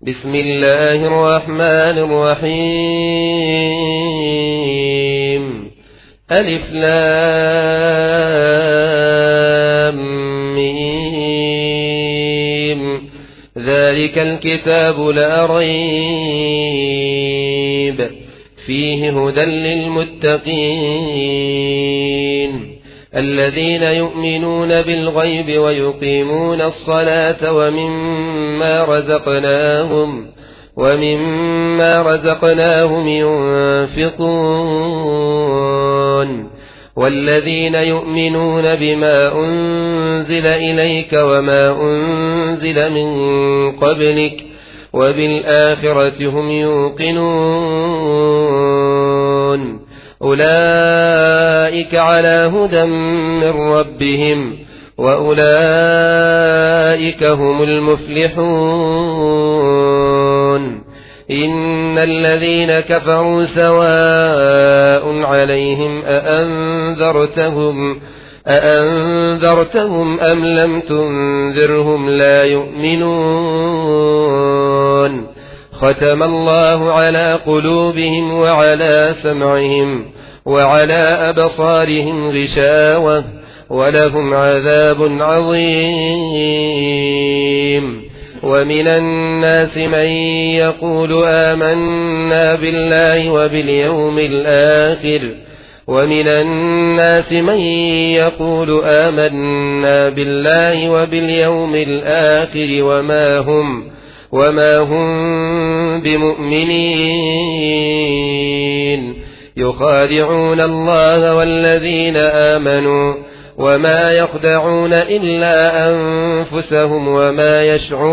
بسم الله الرحمن الرحيم ألف لام ميم ذلك الكتاب لا ريب فيه هدى للمتقين الذين يؤمنون بالغيب ويقيمون الصلاة ومما رزقناهم ينفقون والذين يؤمنون بما أنزل إليك وما أنزل من قبلك وبالآخرة هم يوقنون أولئك على هدى من ربهم وأولئك هم المفلحون إن الذين كفروا سواء عليهم أأنذرتهم أم لم تنذرهم لا يؤمنون ختم الله على قلوبهم وعلى سمعهم وعلى أبصارهم غشاوة ولهم عذاب عظيم ومن الناس من يقول آمنا بالله وباليوم الآخر وما هم بمؤمنين يخادعون الله والذين آمنوا وما يخدعون إلا أنفسهم وما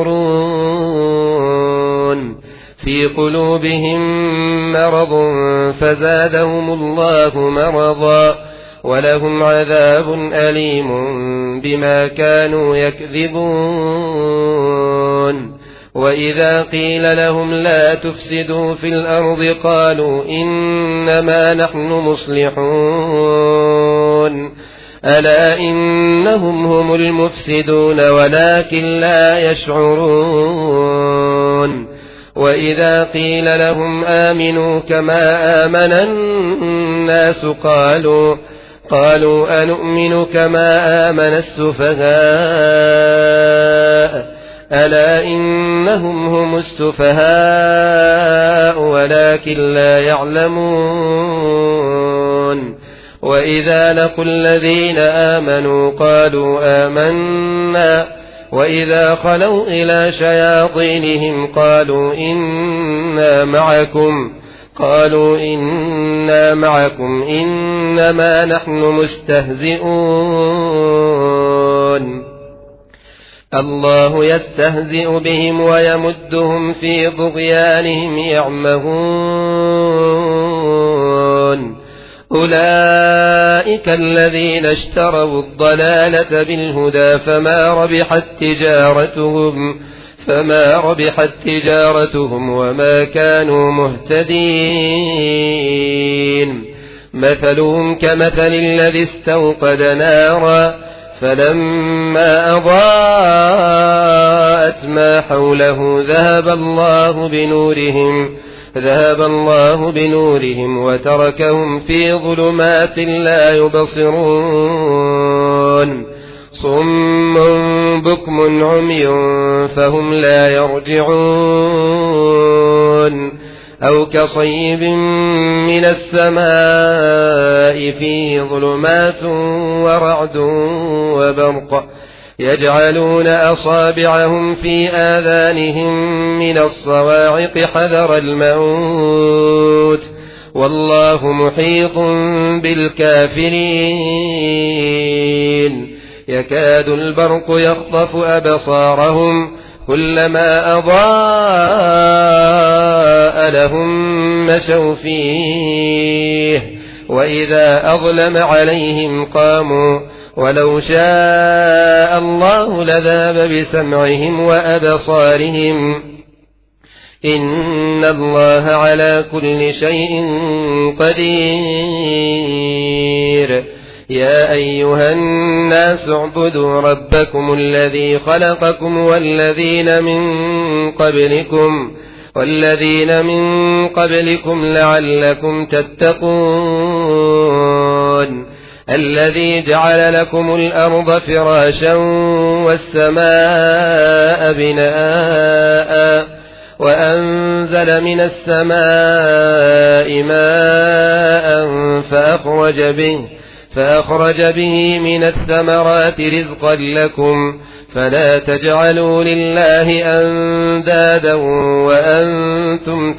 يشعرون في قلوبهم مرض فزادهم الله مرضا ولهم عذاب أليم بما كانوا يكذبون وإذا قيل لهم لا تفسدوا في الأرض قالوا إنما نحن مصلحون ألا إنهم هم المفسدون ولكن لا يشعرون وإذا قيل لهم آمنوا كما آمن الناس قالوا أنؤمن كما آمن السفهاء ألا إنهم هم السفهاء ولكن لا يعلمون وإذا لقوا الذين آمنوا قالوا آمنا وإذا خلوا إلى شياطينهم قالوا إنا معكم إنما نحن مستهزئون الله يستهزئ بهم ويمدهم في طغيانهم يعمهون أولئك الذين اشتروا الضلالة بالهدى فما ربحت تجارتهم وما كانوا مهتدين مثلهم كمثل الذي استوقد نارا فلما أضاءت ما حوله ذهب الله بنورهم وتركهم في ظلمات لا يبصرون صم بكم عمي فهم لا يرجعون أو كصيب من السماء فيه ظلمات ورعد وبرق يجعلون أصابعهم في آذانهم من الصواعق حذر الموت والله محيط بالكافرين يكاد البرق يخطف أبصارهم كلما أضاء لهم مشوا فيه وإذا أظلم عليهم قاموا ولو شاء الله لذهب بسمعهم وأبصارهم إن الله على كل شيء قدير يا أيها الناس اعبدوا ربكم الذي خلقكم والذين من قبلكم لعلكم تتقون الذي جعل لكم الأرض فراشا والسماء بناء وأنزل من السماء ماء فأخرج به من الثمرات رزقا لكم فلا تجعلوا لله أندادا وأنتم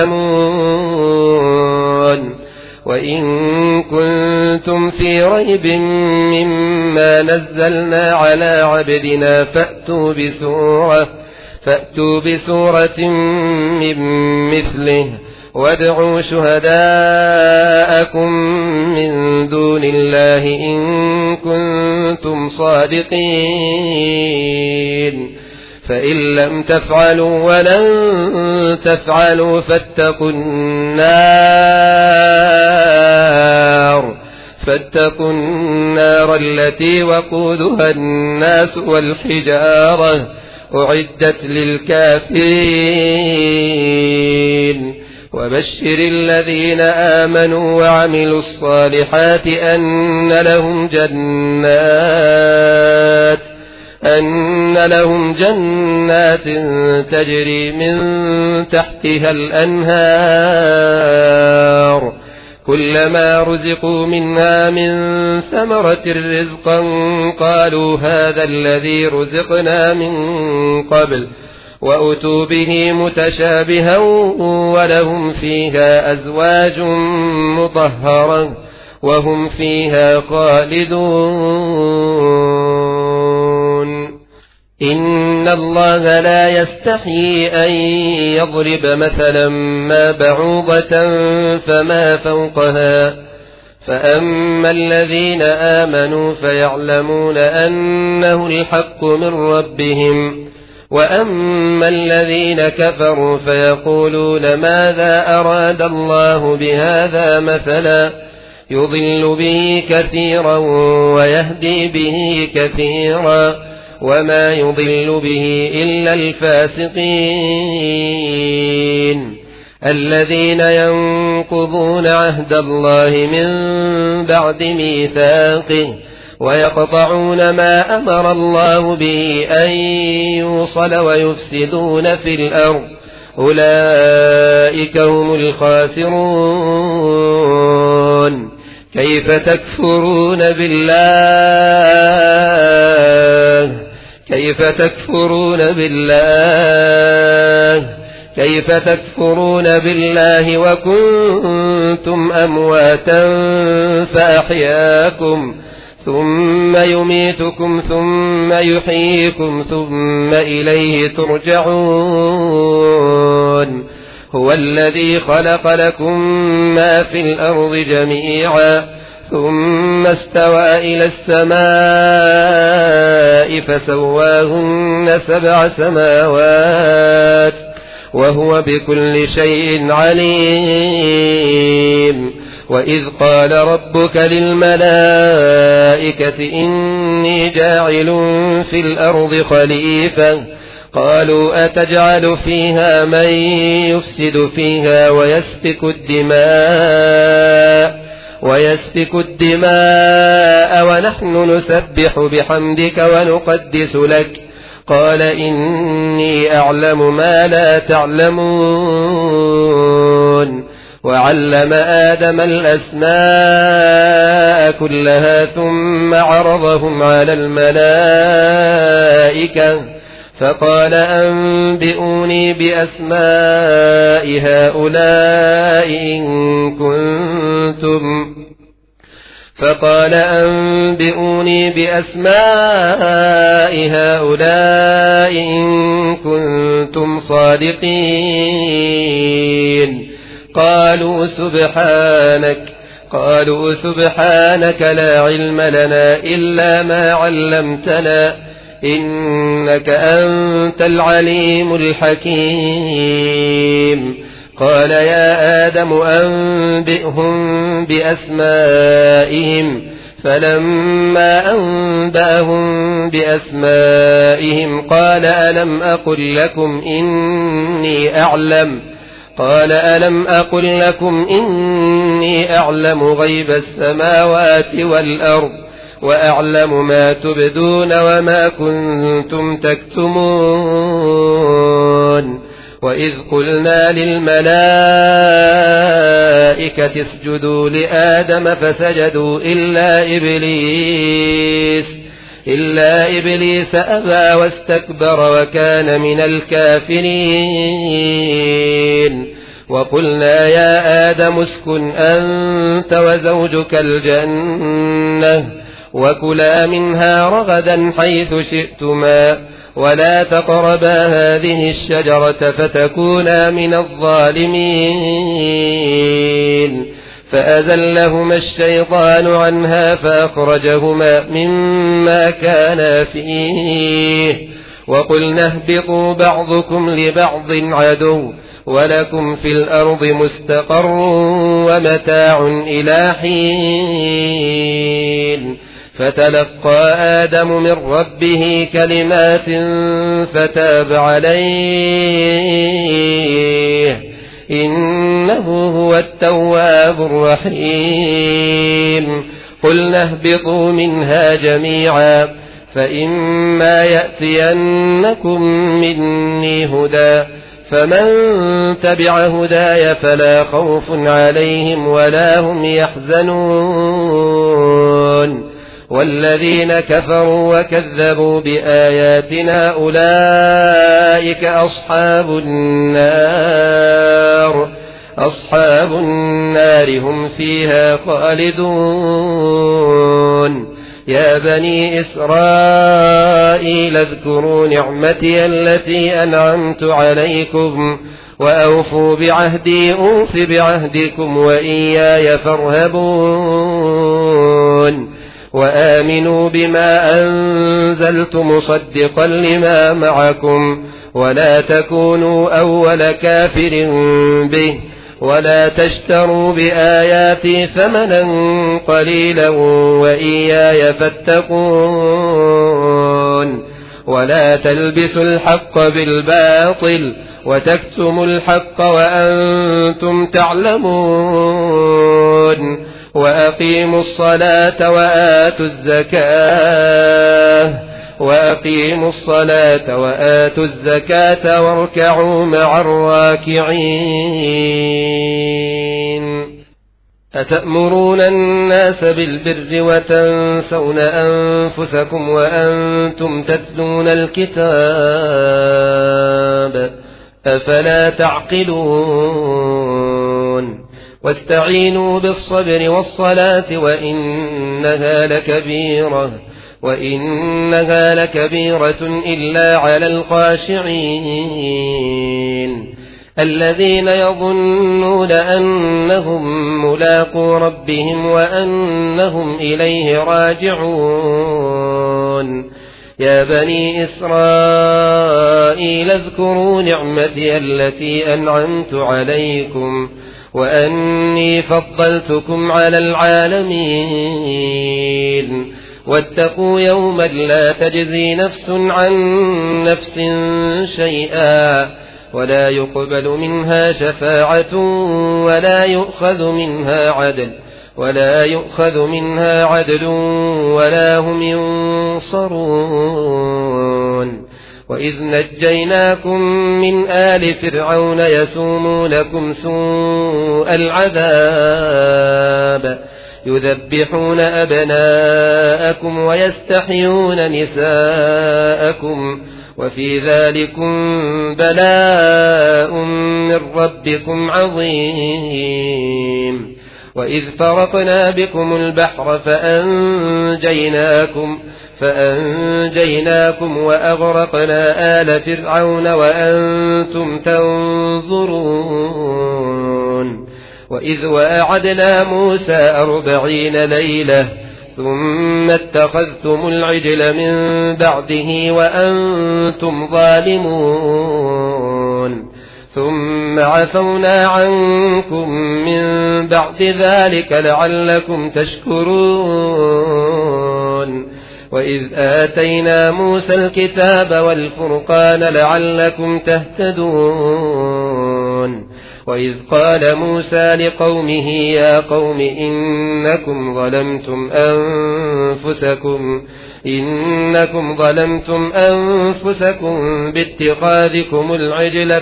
تعلمون وإن كنتم في ريب مما نزلنا على عبدنا فأتوا بسورة من مثله وادعوا شهداءكم من دون الله إن كنتم صادقين فإن لم تفعلوا ولن تفعلوا فاتقوا النار التي وقودها الناس والحجارة أعدت للكافرين وبشر الذين آمنوا وعملوا الصالحات أن لهم جنات تجري من تحتها الأنهار كلما رزقوا منها من ثمرة رزقا قالوا هذا الذي رزقنا من قبل وأتوا به متشابها ولهم فيها أزواج مطهرة وهم فيها خالدون إن الله لا يستحيي أن يضرب مثلا ما بعوضة فما فوقها فأما الذين آمنوا فيعلمون أنه الحق من ربهم وأما الذين كفروا فيقولون ماذا أراد الله بهذا مثلا يضل به كثيرا ويهدي به كثيرا وما يضل به إلا الفاسقين الذين ينقضون عهد الله من بعد ميثاقه ويقطعون ما أمر الله به أن يوصل ويفسدون في الأرض أولئك هم الخاسرون كيف تكفرون بالله وكنتم أمواتا فأحياكم ثم يميتكم ثم يحييكم ثم إليه ترجعون هو الذي خلق لكم ما في الأرض جميعا ثم استوى إلى السماء فسواهن 7 سماوات وهو بكل شيء عليم وإذ قال ربك للملائكة إني جاعل في الأرض خليفة قالوا أتجعل فيها من يفسد فيها ويسفك الدماء ونحن نسبح بحمدك ونقدس لك قال إني أعلم ما لا تعلمون وعلم آدم الأسماء كلها ثم عرضهم على الملائكة فقال أنبئوني بأسماء هؤلاء إن كنتم صادقين قالوا سبحانك لا علم لنا إلا ما علمتنا إنك أنت العليم الحكيم قال يا آدم أنبئهم بأسمائهم فلما أنبأهم بأسمائهم قال ألم أقل لكم إني أعلم غيب السماوات والأرض وأعلم ما تبدون وما كنتم تكتمون وإذ قلنا للملائكة اسجدوا لآدم فسجدوا إلا إبليس أبى واستكبر وكان من الكافرين وقلنا يا آدم اسكن أنت وزوجك الجنة وكلا منها رغدا حيث شئتما ولا تقربا هذه الشجرة فتكونا من الظالمين فأزلهما الشيطان عنها فأخرجهما مما كانا فيه وقلنا اهبطوا بعضكم لبعض عدو ولكم في الأرض مستقر ومتاع إلى حين فتلقى آدم من ربه كلمات فتاب عليه إنه هو التواب الرحيم قلنا اهبطوا منها جميعا فإما يأتينكم مني هدى فمن تبع هداي فلا خوف عليهم ولا هم يحزنون والذين كفروا وكذبوا بآياتنا أولئك أصحاب النار هم فيها خالدون يا بني إسرائيل اذكروا نعمتي التي أنعمت عليكم وأوفوا بعهدي أوف بعهدكم وإياي فارهبون وآمنوا بما أنزلت مصدقا لما معكم ولا تكونوا أول كافر به ولا تشتروا بآياتي ثمنا قليلا وإياي فاتقون ولا تلبسوا الحق بالباطل وتكتموا الحق وأنتم تعلمون وأقيموا الصلاة وآتوا الزكاة واركعوا مع الراكعين أتأمرون الناس بالبر وتنسون أنفسكم وأنتم تتلون الكتاب أفلا تعقلون واستعينوا بالصبر والصلاة وإنها لكبيرة إلا على الخاشعين الذين يظنون أنهم ملاقو ربهم وأنهم إليه راجعون يا بني إسرائيل اذكروا نعمتي التي أنعمت عليكم وأني فضلتكم على العالمين واتقوا يوما لا تجزي نفس عن نفس شيئا ولا يقبل منها شفاعة ولا يؤخذ منها عدل ولا هم ينصرون وإذ نجيناكم من آل فرعون يسومونكم سوء العذاب يذبحون أبناءكم ويستحيون نساءكم وفي ذلكم بلاء من ربكم عظيم وإذ فرقنا بكم البحر فأنجيناكم وأغرقنا آل فرعون وأنتم تنظرون وإذ وأعدنا موسى 40 ليلة ثم اتخذتم العجل من بعده وأنتم ظالمون ثم عفونا عنكم من بعد ذلك لعلكم تشكرون وإذ آتينا موسى الكتاب والفرقان لعلكم تهتدون وإذ قال موسى لقومه يا قوم إنكم ظلمتم أنفسكم باتخاذكم العجل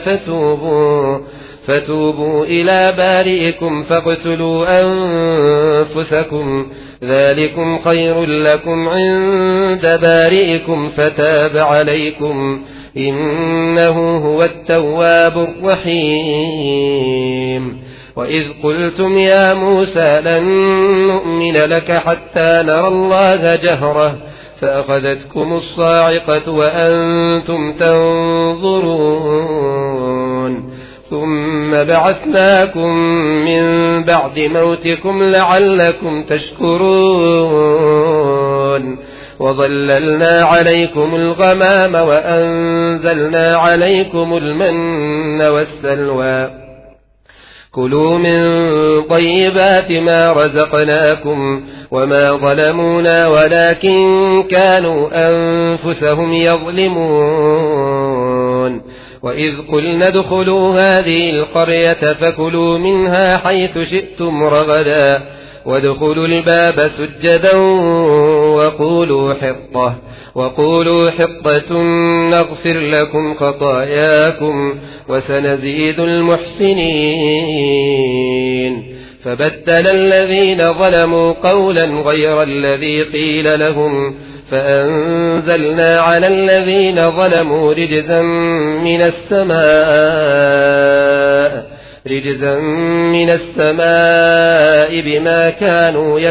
فتوبوا إلى بارئكم فاقتلوا أنفسكم ذلكم خير لكم عند بارئكم فتاب عليكم إنه هو التواب الرحيم وإذ قلتم يا موسى لن نؤمن لك حتى نرى الله جهرة فأخذتكم الصاعقة وأنتم تنظرون ثم بعثناكم من بعد موتكم لعلكم تشكرون وظللنا عليكم الغمام وأنزلنا عليكم المن والسلوى كلوا من طيبات ما رزقناكم وما ظلمونا ولكن كانوا أنفسهم يظلمون وإذ قلنا ادخلوا هذه القرية فكلوا منها حيث شئتم رغدا وادخلوا الباب سجدا وقولوا حطة نغفر لكم خطاياكم وسنزيد المحسنين فبدل الذين ظلموا قولا غير الذي قيل لهم فأنزلنا على الذين ظلموا رجزا من السماء بما كانوا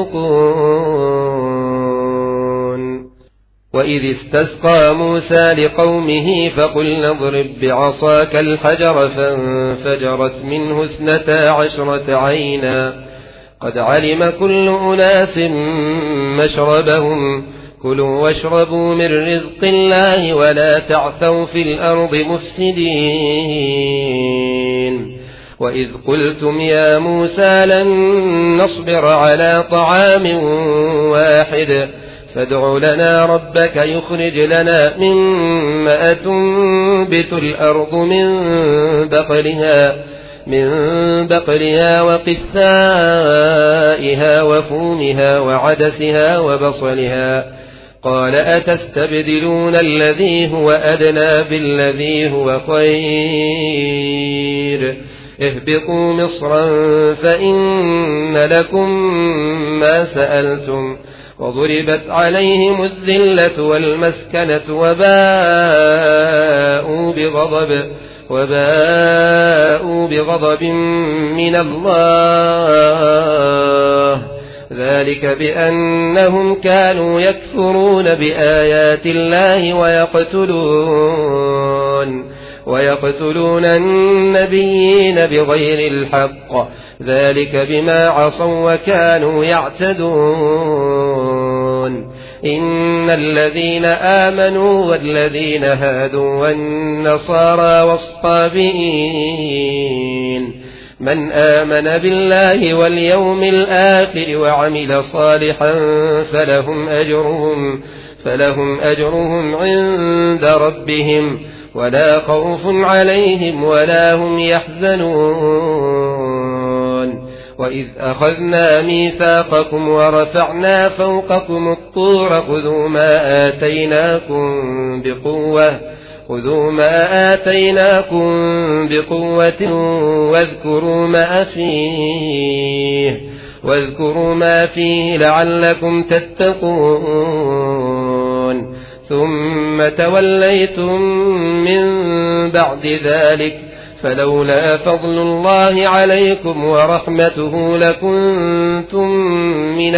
يفسقون وإذ استسقى موسى لقومه فقلنا اضرب بعصاك الحجر فانفجرت منه 12 عينا قد علم كل أناس مشربهم كلوا واشربوا من رزق الله ولا تعثوا في الأرض مفسدين وإذ قلتم يا موسى لن نصبر على طعام واحد فادع لنا ربك يخرج لنا مما تنبت الأرض من بقلها وقثائها وفومها وعدسها وبصلها قال أتستبدلون الذي هو أدنى بالذي هو خير اهبطوا مصرا فإن لكم ما سألتم وضربت عليهم الذلة والمسكنة وباءوا بغضب من الله ذلك بأنهم كانوا يكفرون بآيات الله ويقتلون النبيين بغير الحق ذلك بما عصوا وكانوا يعتدون إن الذين آمنوا والذين هادوا والنصارى والصابئين من آمن بالله واليوم الآخر وعمل صالحا فلهم أجرهم عند ربهم ولا خوف عليهم ولا هم يحزنون وإذ أخذنا ميثاقكم ورفعنا فوقكم الطور خذوا ما آتيناكم بقوة واذكروا ما فيه لعلكم تتقون ثم توليتم من بعد ذلك فلولا فضل الله عليكم ورحمته لكنتم من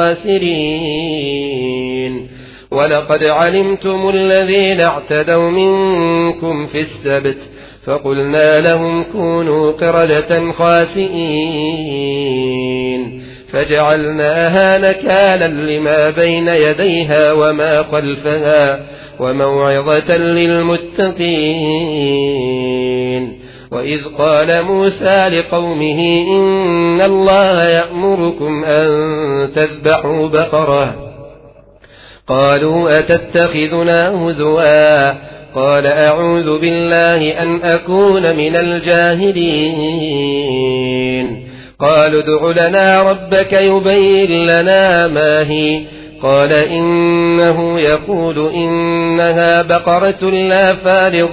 الخاسرين ولقد علمتم الذين اعتدوا منكم في السبت فقلنا لهم كونوا قردة خاسئين فجعلناها نكالا لما بين يديها وما خلفها وموعظة للمتقين وإذ قال موسى لقومه إن الله يأمركم أن تذبحوا بقرة قالوا أتتخذنا هزوا قال أعوذ بالله أن أكون من الجاهلين قالوا ادع لنا ربك يبين لنا ما هي قال إنه يقول إنها بقرة لا فارض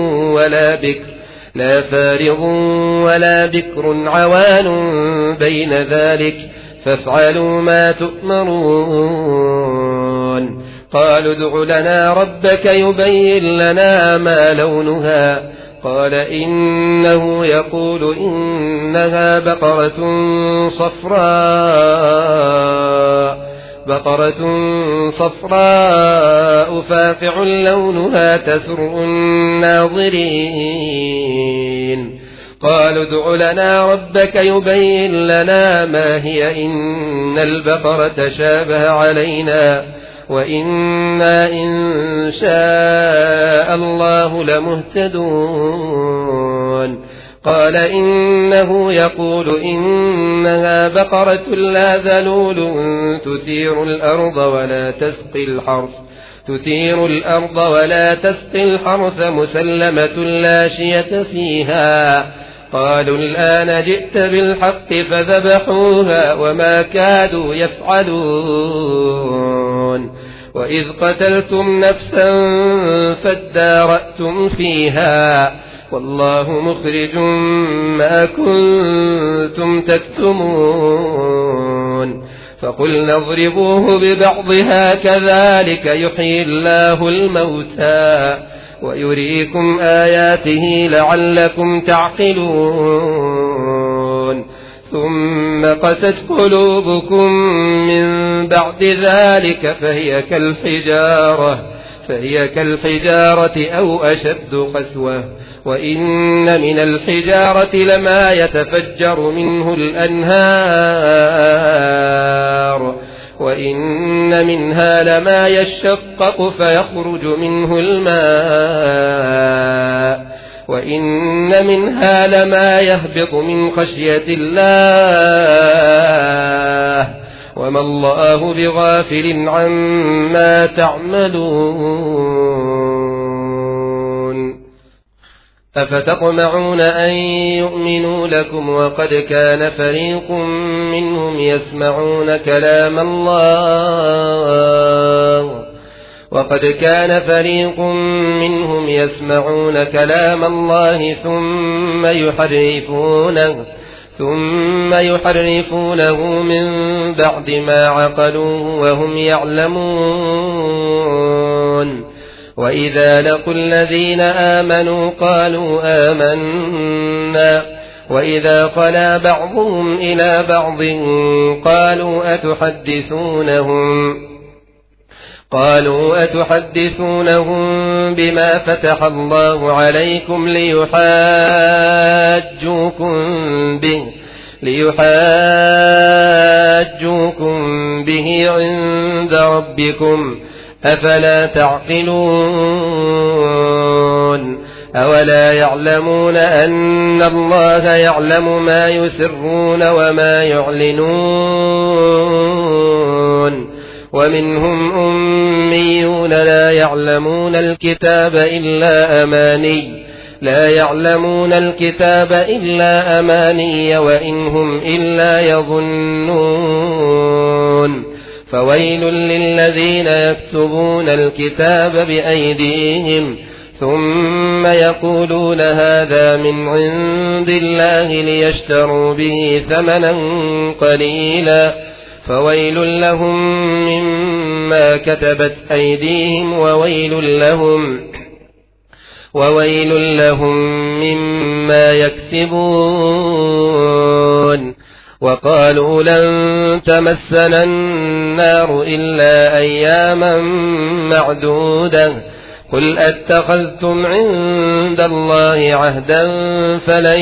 ولا بكر عوان بين ذلك فافعلوا ما تؤمرون قالوا ادع لنا ربك يبين لنا ما لونها قال إنه يقول إنها بقرة صفراء فاقع لونها تسر الناظرين قالوا ادع لنا ربك يبين لنا ما هي إن البقرة شابه علينا وإنا إن شاء الله لمهتدون قال إنه يقول إنها بقرة لا ذلول تثير الأرض ولا تسقي الحرث مسلمة لا شية فيها قالوا الآن جئت بالحق فذبحوها وما كادوا يفعلون وإذ قتلتم نفسا فادارأتم فيها والله مخرج ما كنتم تكتمون فقلنا اضربوه ببعضها كذلك يحيي الله الموتى ويريكم آياته لعلكم تعقلون ثم قست قلوبكم من بعد ذلك فهي كالحجارة أو أشد قسوة وإن من الحجارة لما يتفجر منه الأنهار وإن منها لما يشقق فيخرج منه الماء وإن منها لما يهبط من خشية الله وما الله بغافل عما تعملون أفتطمعون أن يؤمنوا لكم وقد كان فريق منهم يسمعون كلام الله ثم يحرفونه من بعد ما عقلوه وهم يعلمون وإذا لقوا الذين آمنوا قالوا آمنا وإذا خلا بعضهم إلى بعض قالوا أتحدثونهم بما فتح الله عليكم ليحاجوكم به عند ربكم أفلا تعقلون أولا يعلمون أن الله يعلم ما يسرون وما يعلنون ومنهم أميون لا يعلمون الكتاب إلا أماني وإن هم إلا يظنون فويل للذين يكتبون الكتاب بأيديهم ثم يقولون هذا من عند الله ليشتروا به ثمنا قليلا فويل لهم مما كتبت أيديهم وويل لهم مما يكسبون وقالوا لن تمسنا النار إلا أياما معدودة قل أتخذتم عند الله عهدا فلن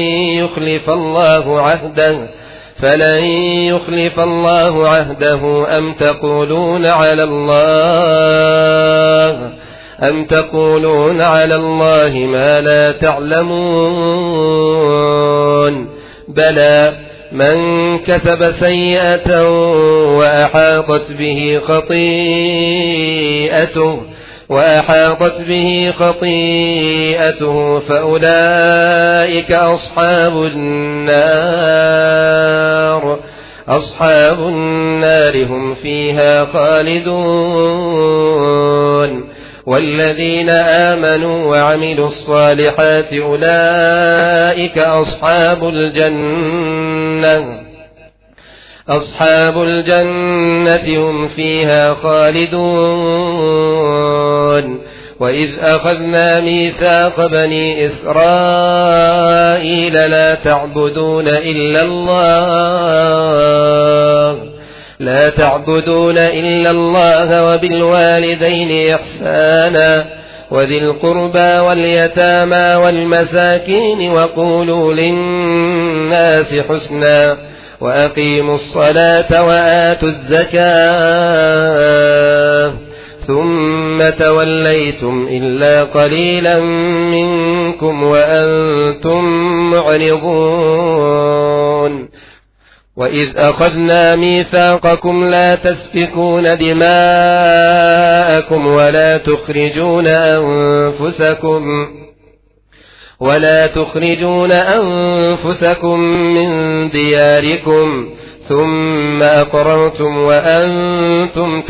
يخلف الله عهده أم تقولون على الله ما لا تعلمون بلى من كسب سيئة وأحاطت به خطيئته فأولئك أصحاب النار هم فيها خالدون والذين آمنوا وعملوا الصالحات أولئك أصحاب الجنة هم فيها خالدون وإذ أخذنا ميثاق بني إسرائيل لا تعبدون إلا الله وبالوالدين إحسانا وذي القربى واليتامى والمساكين وقولوا للناس حسنا وأقيموا الصلاة وآتوا الزكاة ثم توليتم إلا قليلا منكم وأنتم معرضون وإذ أخذنا ميثاقكم لا تسفكون دماءكم ولا تخرجون أنفسكم من دياركم ثم أقررتم وأنتم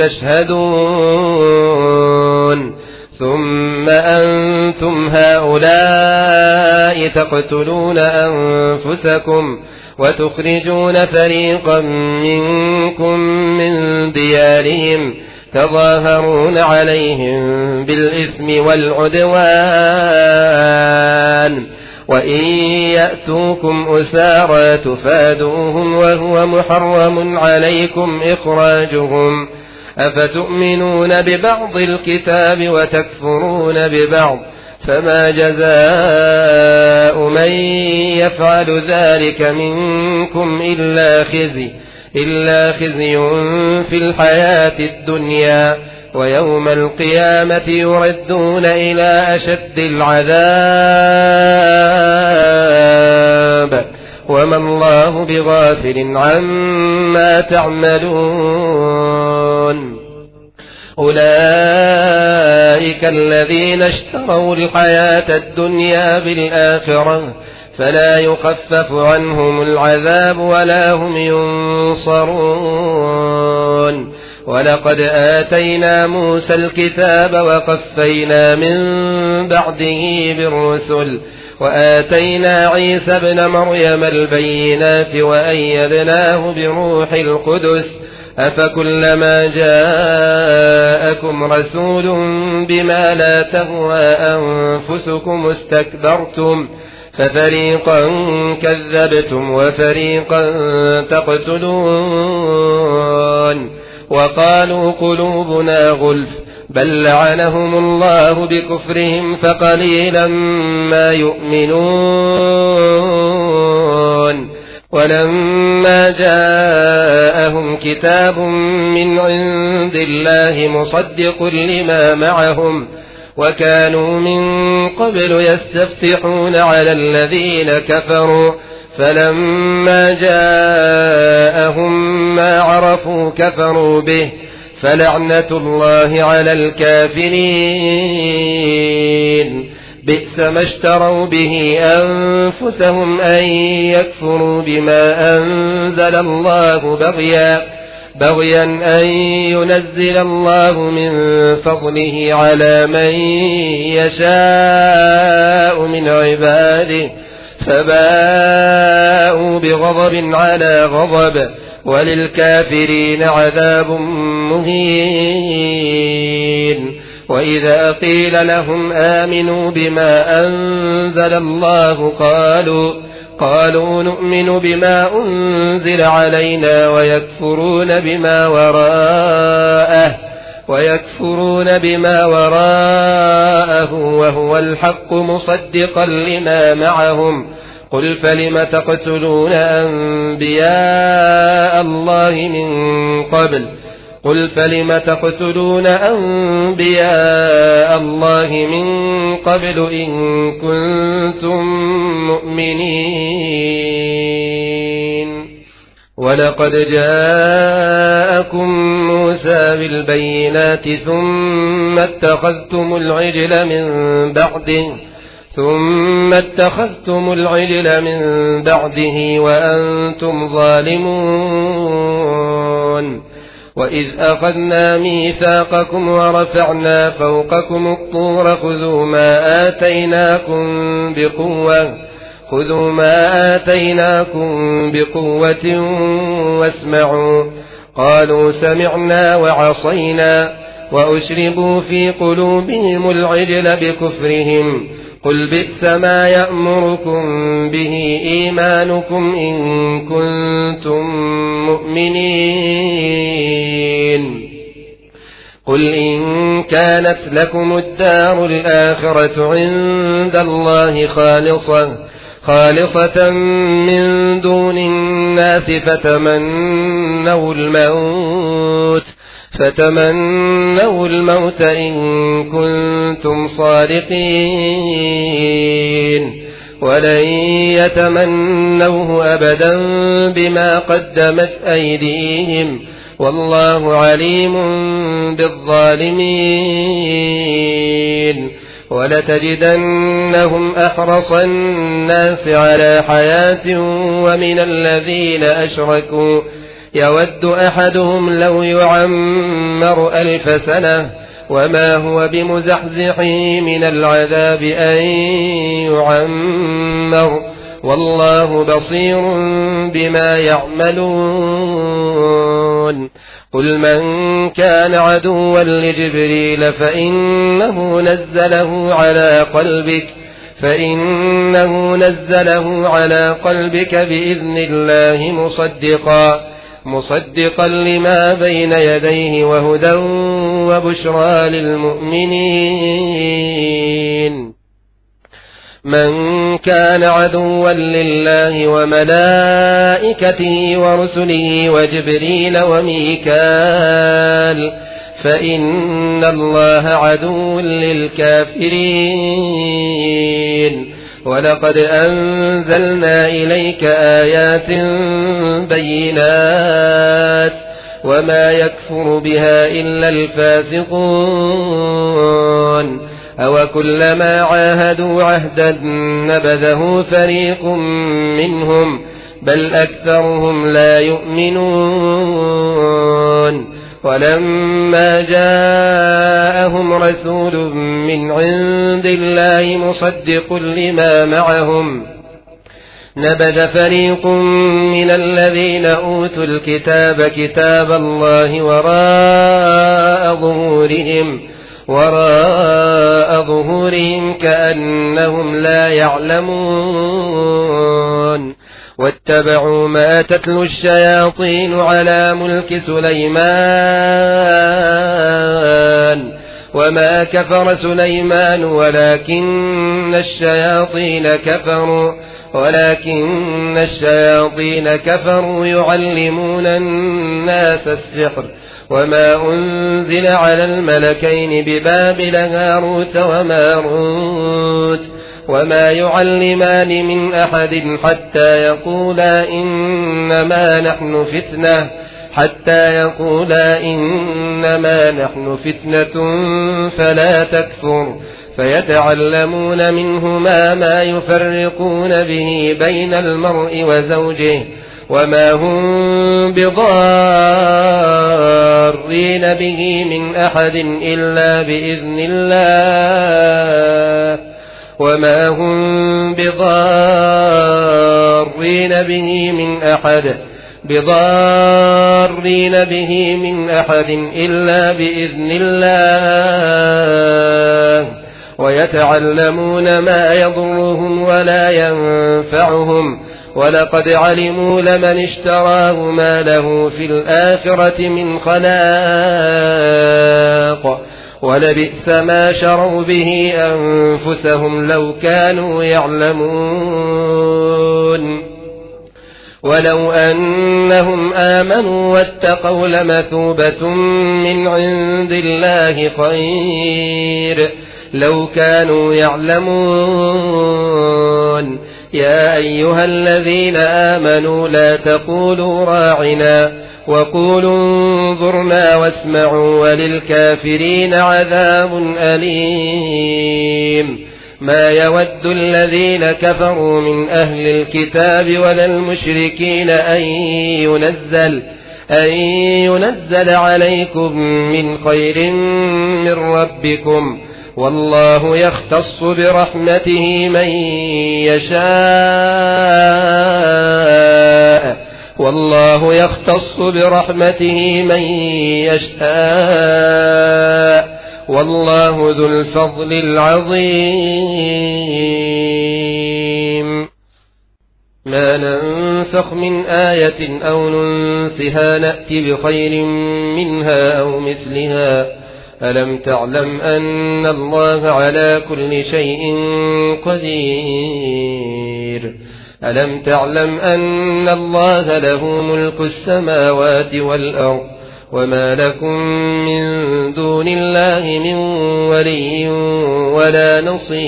تشهدون ثم أنتم هؤلاء تقتلون أنفسكم وتخرجون فريقا منكم من ديارهم تظاهرون عليهم بالإثم والعدوان وإن يأتوكم أسارى تفادوهم وهو محرم عليكم إخراجهم أفتؤمنون ببعض الكتاب وتكفرون ببعض فما جزاء من يفعل ذلك منكم إلا خزي في الحياة الدنيا ويوم القيامة يردون إلى أشد العذاب وما الله بغافل عما تعملون أولئك الذين اشتروا الحياة الدنيا بالآخرة فلا يخفف عنهم العذاب ولا هم ينصرون ولقد آتينا موسى الكتاب وقفينا من بعده بالرسل وآتينا عيسى ابن مريم البينات وأيدناه بروح القدس أفكلما جاءكم رسول بما لا تهوى أنفسكم استكبرتم ففريقا كذبتم وفريقا تقتلون وقالوا قلوبنا غلف بل لعنهم الله بكفرهم فقليلا ما يؤمنون ولما جاءهم كتاب من عند الله مصدق لما معهم وكانوا من قبل يستفتحون على الذين كفروا فلما جاءهم ما عرفوا كفروا به فلعنة الله على الكافرين بئس ما اشتروا به أنفسهم أن يكفروا بما أنزل الله بغيا أن ينزل الله من فضله على من يشاء من عباده فباءوا بغضب على غضب وللكافرين عذاب مهين وإذا قيل لهم آمنوا بما أنزل الله قالوا نؤمن بما أنزل علينا ويكفرون بما وراءه وهو الحق مصدقا لما معهم قل فلم تقتلون أنبياء الله من قبل إن كنتم مؤمنين ولقد جاءكم موسى بالبينات ثم اتخذتم العجل من بعده وأنتم ظالمون. وإذ أخذنا ميثاقكم ورفعنا فوقكم الطور خذوا ما آتيناكم بقوة واسمعوا. قالوا سمعنا وعصينا وأشربوا في قلوبهم العجل بكفرهم. قل بئس ما يأمركم به إيمانكم إن كنتم مؤمنين. قل إن كانت لكم الدار الآخرة عند الله خالصة من دون الناس فتمنوا الموت إن كنتم صادقين ولن يتمنوه أبدا بما قدمت أيديهم والله عليم بالظالمين. ولتجدنهم أحرص الناس على حياة ومن الذين أشركوا يود أحدهم لو يعمر 1000 سنة وما هو بمزحزحه من العذاب أن يعمر والله بصير بما يعملون. قل من كان عدوا لجبريل فإنه نزله على قلبك بإذن الله مصدقا لما بين يديه وهدى وبشرى للمؤمنين. من كان عدوا لله وملائكته ورسله وجبريل وميكال فإن الله عدو للكافرين. ولقد أنزلنا إليك آيات بينات وما يكفر بها إلا الفاسقون. أوكلما عاهدوا عهدا نبذه فريق منهم بل أكثرهم لا يؤمنون. ولما جاءهم رسول من عند الله مصدق لما معهم نبذ فريق من الذين أوتوا الكتاب كتاب الله وراء ظهورهم كأنهم لا يعلمون. واتبعوا ما تتلو الشياطين على ملك سليمان وما كفر سليمان ولكن الشياطين كفروا يعلمون الناس السحر وما أنزل على الملكين ببابل هاروت وماروت وما يعلمان من أحد حتى يقولا إنما نحن فتنة فلا تكفر فيتعلمون منهما ما يفرقون به بين المرء وزوجه وما هم بضارين به من أحد إلا بإذن الله وما هم بضارين به من أحد إلا بإذن الله ويتعلمون ما يضرهم ولا ينفعهم ولقد علموا لمن اشتراه ما له في الآخرة من خلاق ولبئس ما شروا به أنفسهم لو كانوا يعلمون. ولو أنهم آمنوا واتقوا لمثوبة من عند الله خير لو كانوا يعلمون. يا أيها الذين آمنوا لا تقولوا راعنا وقولوا انظرنا واسمعوا وللكافرين عذاب أليم ما يود الذين كفروا من أهل الكتاب ولا المشركين أن ينزل عليكم من خير من ربكم والله يختص برحمته من يشاء والله ذو الفضل العظيم ما ننسخ من آية أو ننسها نأتي بخير منها أو مثلها ألم تعلم أن الله على كل شيء قدير ألم تعلم أن الله له ملك السماوات والأرض وما لكم من دون الله من ولي ولا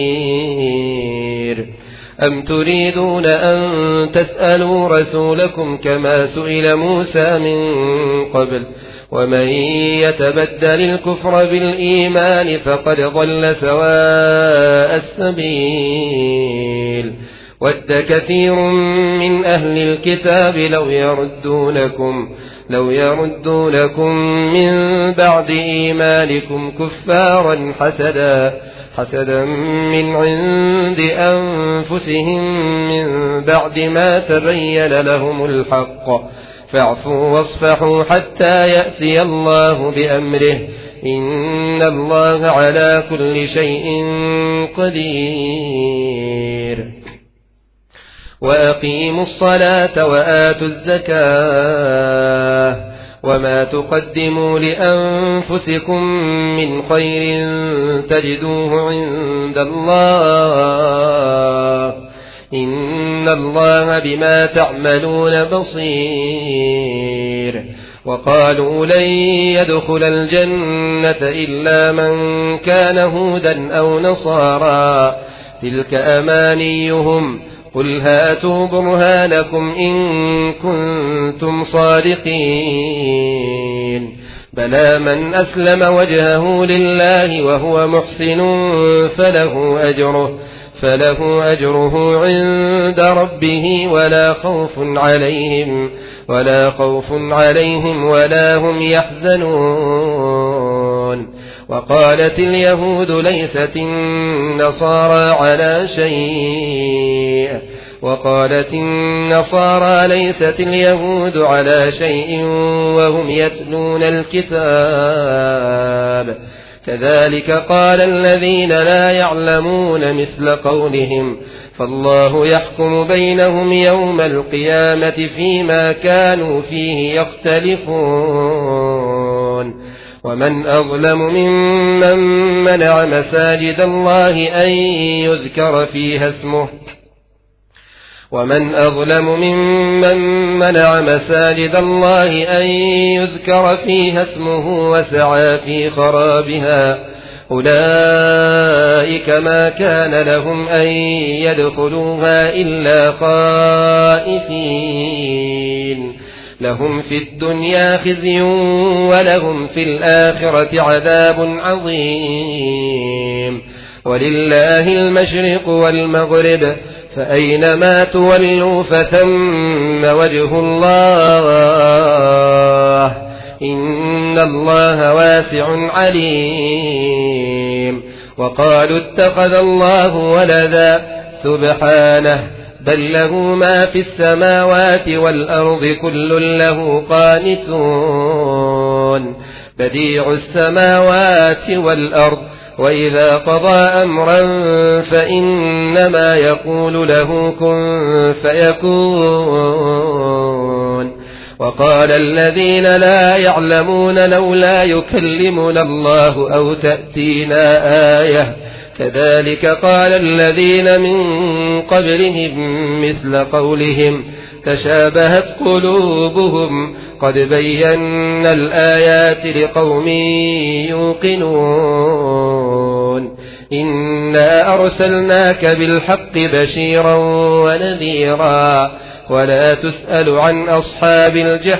نصير أم تريدون أن تسألوا رسولكم كما سئل موسى من قبل ومن يتبدل الكفر بالإيمان فقد ضل سواء السبيل ود كثير من أهل الكتاب لو يردونكم من بعد إيمانكم كفارا حسدا من عند أنفسهم من بعد ما تبين لهم الحق فاعفوا واصفحوا حتى يأتي الله بأمره إن الله على كل شيء قدير وأقيموا الصلاة وآتوا الزكاة وما تقدموا لأنفسكم من خير تجدوه عند الله إن الله بما تعملون بصير وقالوا لن يدخل الجنة إلا من كان هودا أو نصارى تلك أمانيهم قل هاتوا برهانكم إن كنتم صادقين بلى من أسلم وجهه لله وهو محسن فله أجره عند ربه ولا خوف عليهم ولا هم يحزنون وقالت اليهود ليست النصارى على شيء وقالت النصارى ليست اليهود على شيء وهم يتلون الكتاب كذلك قال الذين لا يعلمون مثل قولهم فالله يحكم بينهم يوم القيامة فيما كانوا فيه يختلفون ومن أظلم ممن منع مساجد الله أن يذكر فيها اسمه وسعى في خرابها أولئك ما كان لهم أن يدخلوها إلا خائفين لهم في الدنيا خزي ولهم في الآخرة عذاب عظيم ولله المشرق والمغرب فأينما تولوا فثم وجه الله إن الله واسع عليم وقالوا اتخذ الله ولدا سبحانه بل له ما في السماوات والأرض كل له قانتون بديع السماوات والأرض وإذا قضى أمرا فإنما يقول له كن فيكون وقال الذين لا يعلمون لولا يكلمنا الله أو تأتينا آية كذلك قال الذين من قبلهم مثل قولهم تشابهت قلوبهم قد بينا الآيات لقوم يوقنون إنا أرسلناك بالحق بشيرا ونذيرا ولا تسأل عن أصحاب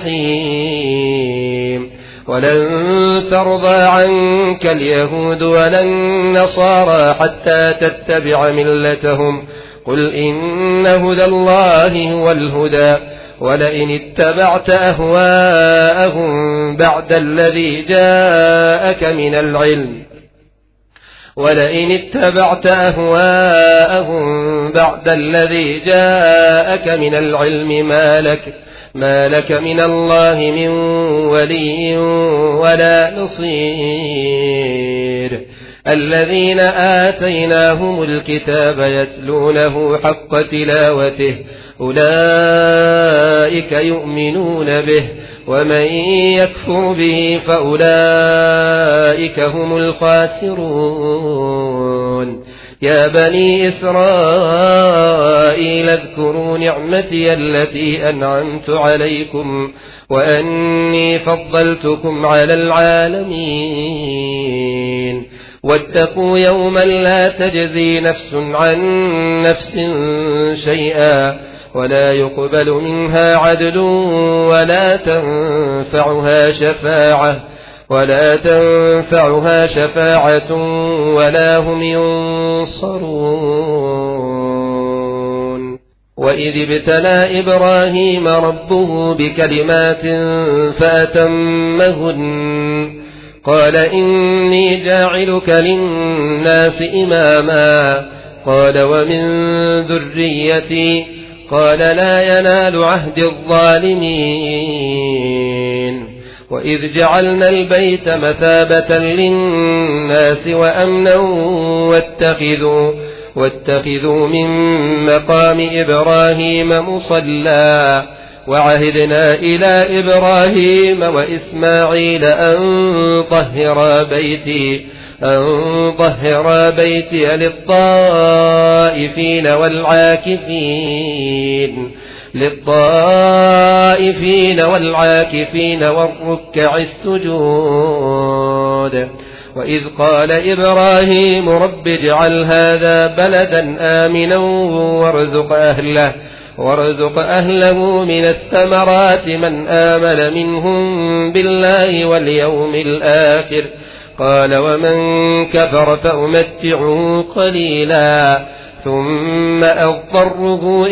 الجحيم ولن ترضى عنك اليهود ولا النصارى حتى تتبع ملتهم قل إن هدى الله هو الهدى ولئن اتبعت أهواءهم بعد الذي جاءك من العلم ما لك من الله من ولي ولا نصير الذين آتيناهم الكتاب يتلونه حق تلاوته أولئك يؤمنون به ومن يكفر به فأولئك هم الخاسرون يا بني إسرائيل اذكروا نعمتي التي أنعمت عليكم وأني فضلتكم على العالمين واتقوا يوما لا تجزي نفس عن نفس شيئا ولا يقبل منها عدل ولا تنفعها شفاعة ولا هم ينصرون وإذ ابتلى إبراهيم ربه بكلمات فأتمهن قال إني جاعلك للناس إماما قال ومن ذريتي قال لا ينال عهد الظالمين وإذ جعلنا البيت مثابة للناس وأمنا واتخذوا من مقام إبراهيم مصلى وعهدنا إلى إبراهيم وإسماعيل أن طهرا بيتي للطائفين والعاكفين والركع السجود وإذ قال إبراهيم رب اجعل هذا بلدا آمنا وارزق أهله من الثمرات من آمن منهم بالله واليوم الآخر قال ومن كفر فأمتعه قليلا ثم أضطره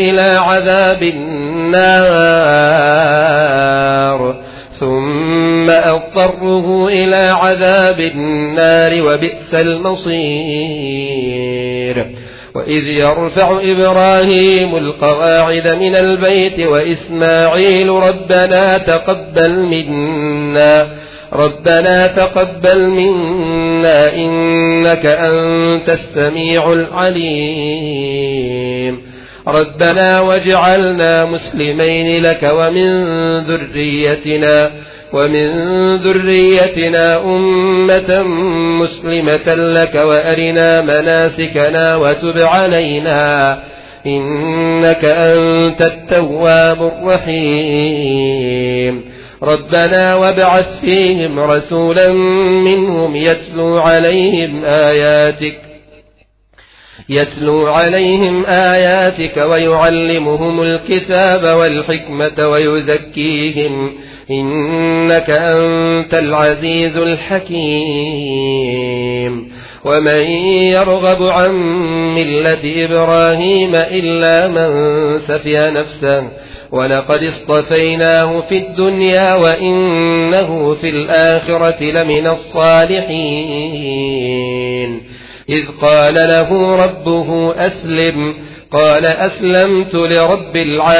إلى عذاب النار وبئس المصير وإذ يرفع إبراهيم القواعد من البيت وإسماعيل ربنا تقبل منا إنك أنت السميع العليم ربنا واجعلنا مسلمين لك ومن ذريتنا أمة مسلمة لك وأرنا مناسكنا وتب علينا إنك أنت التواب الرحيم ربنا وابعث فيهم رسولا منهم يتلو عليهم آياتك ويعلمهم الكتاب والحكمة ويزكيهم إنك أنت العزيز الحكيم ومن يرغب عن ملة إبراهيم إلا من سفه نفسه ولقد اصطفيناه في الدنيا وإنه في الآخرة لمن الصالحين إذ قال له ربه أسلم قال أسلمت لرب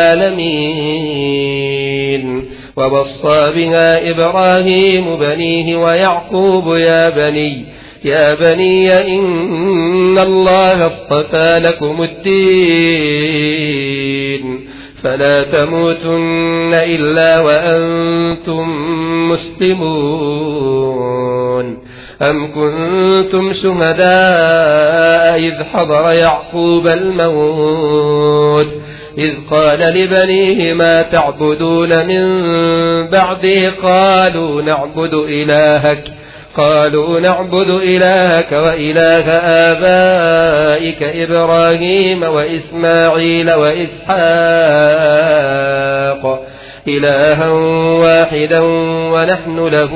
العالمين ووصى بها إبراهيم بنيه ويعقوب يا بني إن الله اصطفى لكم الدين فلا تموتن إلا وأنتم مسلمون أم كنتم شهداء إذ حضر يعقوب الموت إذ قال لبنيه ما تعبدون من بعدي قالوا قالوا نعبد إلهك وإله آبائك إبراهيم وإسماعيل وإسحاق إلها واحدا ونحن له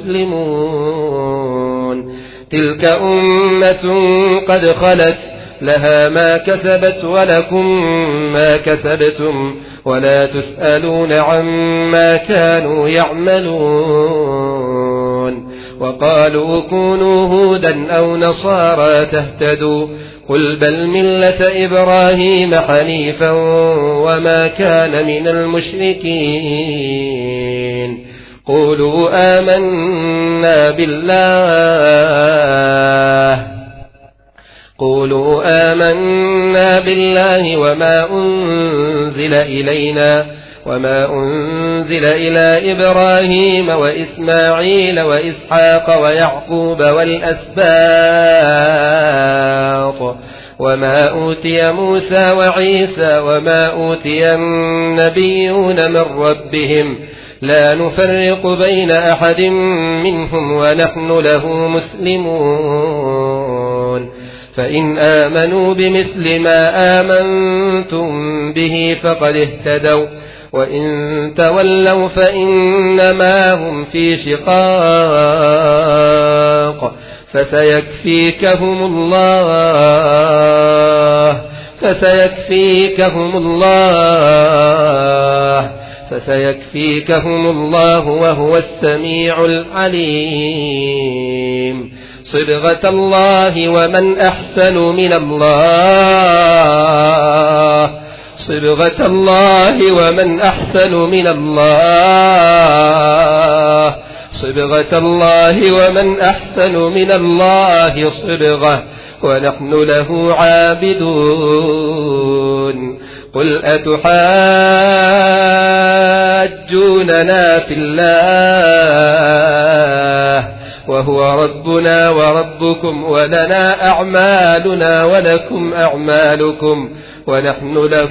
مسلمون تلك أمة قد خلت لها ما كسبت ولكم ما كسبتم ولا تسألون عما كانوا يعملون وقالوا كونوا هودا أو نصارى تهتدوا قل بل ملة إبراهيم حنيفا وما كان من المشركين قولوا آمنا بالله وما أنزل إلى إبراهيم وإسماعيل وإسحاق ويعقوب والأسباط وما أوتي موسى وعيسى وما أوتي النبيون من ربهم لا نفرق بين أحد منهم ونحن له مسلمون فإن آمنوا بمثل ما آمنتم به فقد اهتدوا وإن تولوا فإنما هم في شقاق فسيكفيكهم الله وهو السميع العليم صبغة الله ومن أحسن من الله صبغة ونحن له عابدون قل أتحاجوننا في الله وهو ربنا وربكم ولنا أعمالنا ولكم أعمالكم ونحن له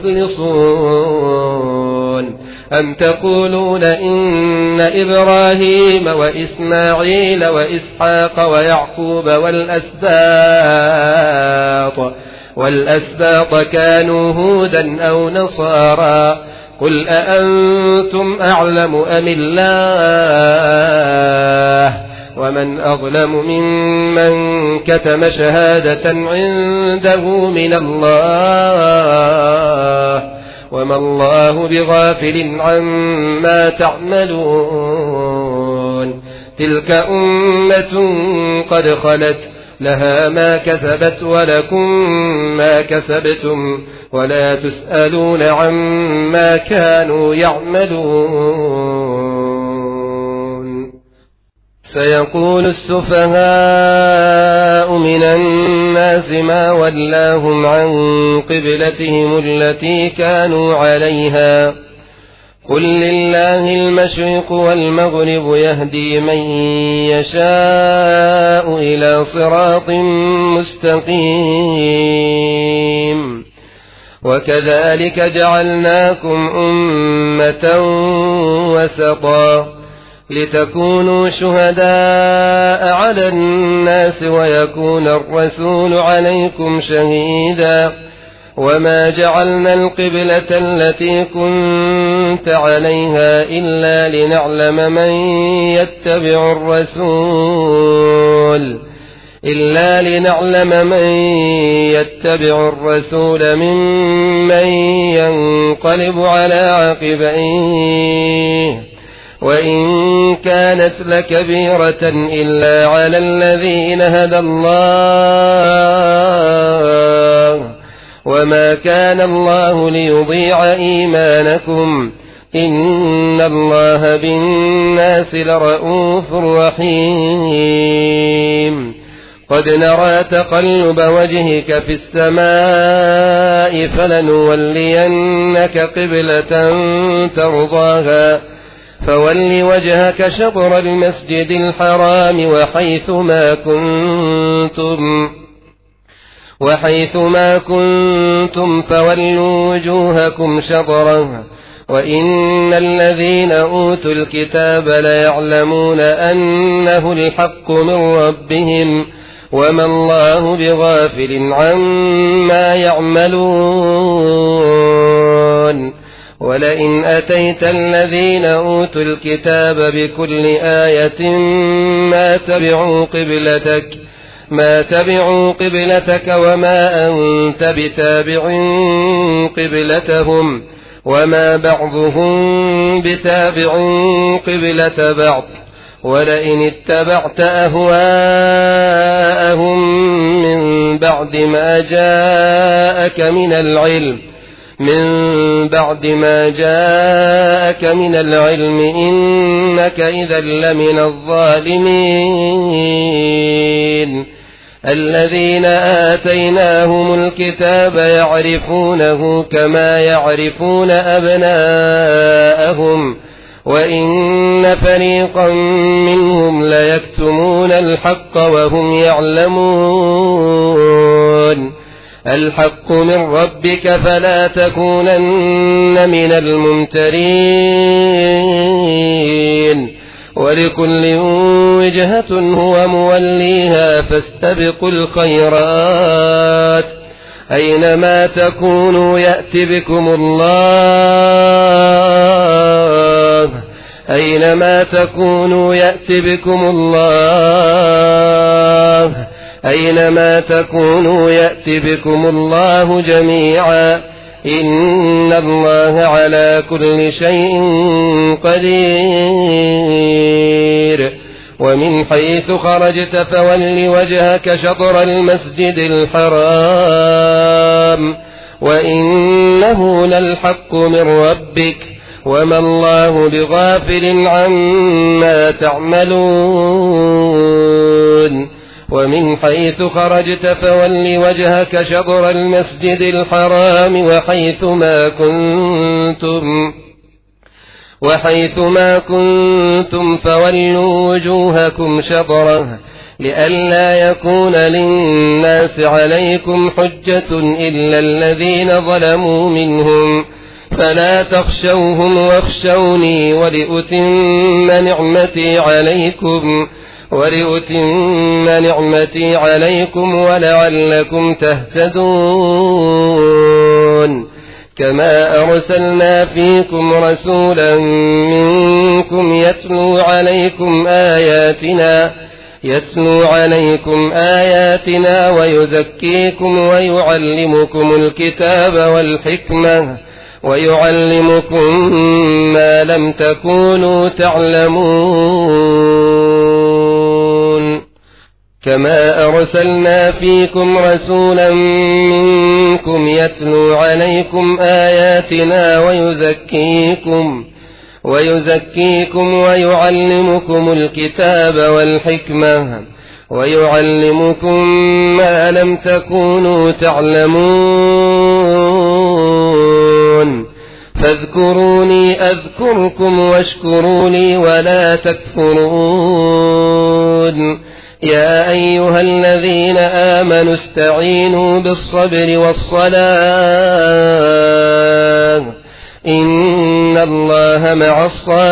مخلصون أم تقولون إن إبراهيم وإسماعيل وإسحاق ويعقوب والأسباط كانوا هودا أو نصارى قل أأنتم أعلم أم الله ومن أظلم ممن كتم شهادة عنده من الله وما الله بغافل عما تعملون تلك أمة قد خلت لها ما كسبت ولكم ما كسبتم ولا تسألون عما كانوا يعملون سيقول السفهاء من الناس ما ولاهم عن قبلتهم التي كانوا عليها قل لله المشرق والمغرب يهدي من يشاء إلى صراط مستقيم وكذلك جعلناكم أمة وسطا لتكونوا شهداء على الناس ويكون الرسول عليكم شهيدا وما جعلنا القبلة التي كنت عليها إلا لنعلم من يتبع الرسول ممن ينقلب على عقبيه وإن كانت لكبيرة إلا على الذين هدى الله وما كان الله ليضيع إيمانكم إن الله بالناس لرؤوف رحيم قد نرى تقلب وجهك في السماء فلنولينك قبلة ترضاها فول وجهك شطر المسجد الحرام وحيث ما كنتم فولوا وجوهكم شطره وإن الذين أوتوا الكتاب ليعلمون أنه الحق من ربهم وما الله بغافل عما يعملون ولئن أتيت الذين أوتوا الكتاب بكل آية ما تبعوا قبلتك وما أنت بتابع قبلتهم وما بعضهم بتابع قبلة بعض ولئن اتبعت أهواءهم من بعد ما جاءك من العلم إنك إذا لمن الظالمين الذين آتيناهم الكتاب يعرفونه كما يعرفون أبناءهم وإن فريقا منهم ليكتمون الحق وهم يعلمون الحق من ربك فلا تكونن من الممترين ولكل وجهة هو موليها فاستبقوا الخيرات أينما تكونوا يأتي بكم الله أينما تكونوا يأتي بكم الله جميعا إن الله على كل شيء قدير ومن حيث خرجت فول وجهك شطر المسجد الحرام وإنه للحق من ربك وما الله بغافل عما تعملون ومن حيث خرجت فول وجهك شطر المسجد الحرام وحيث ما كنتم فولوا وجوهكم شطره لئلا يكون للناس عليكم حجة إلا الذين ظلموا منهم فلا تخشوهم واخشوني ولأتم نعمتي عليكم ولعلكم تهتدون كما أرسلنا فيكم رسولا منكم يتلو عليكم آياتنا ويزكيكم ويعلمكم الكتاب والحكمة ويعلمكم ما لم تكونوا تعلمون كما أرسلنا فيكم رسولا منكم يتلو عليكم آياتنا ويزكيكم ويعلمكم الكتاب والحكمة ويعلمكم ما لم تكونوا تعلمون فاذكروني أذكركم واشكروا لي ولا تكفرون يا أيها الذين آمنوا استعينوا بالصبر والصلاة إن الله مع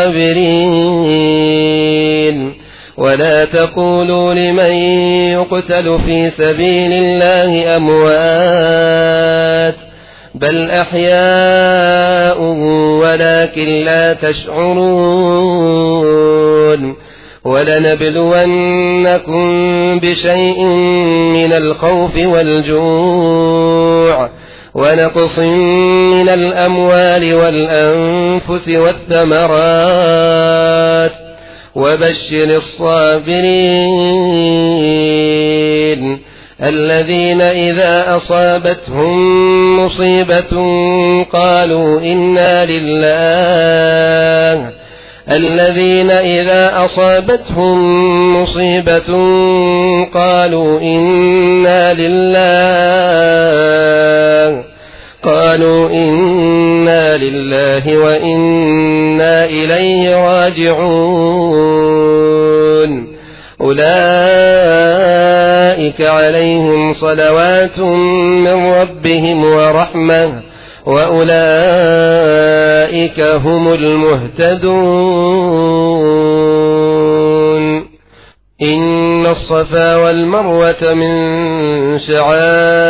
الصابرين ولا تقولوا لمن يقتل في سبيل الله أموات بل أحياء ولكن لا تشعرون ولنبلونكم بشيء من الخوف والجوع ونقص من الأموال والأنفس والثمرات وبشر الصابرين الذين إذا أصابتهم مصيبة قالوا إنا لله وإنا إليه راجعون أولئك عليهم صلوات من ربهم ورحمة وأولئك فأولئك هم المهتدون. إن الصفا والمروة من شعائر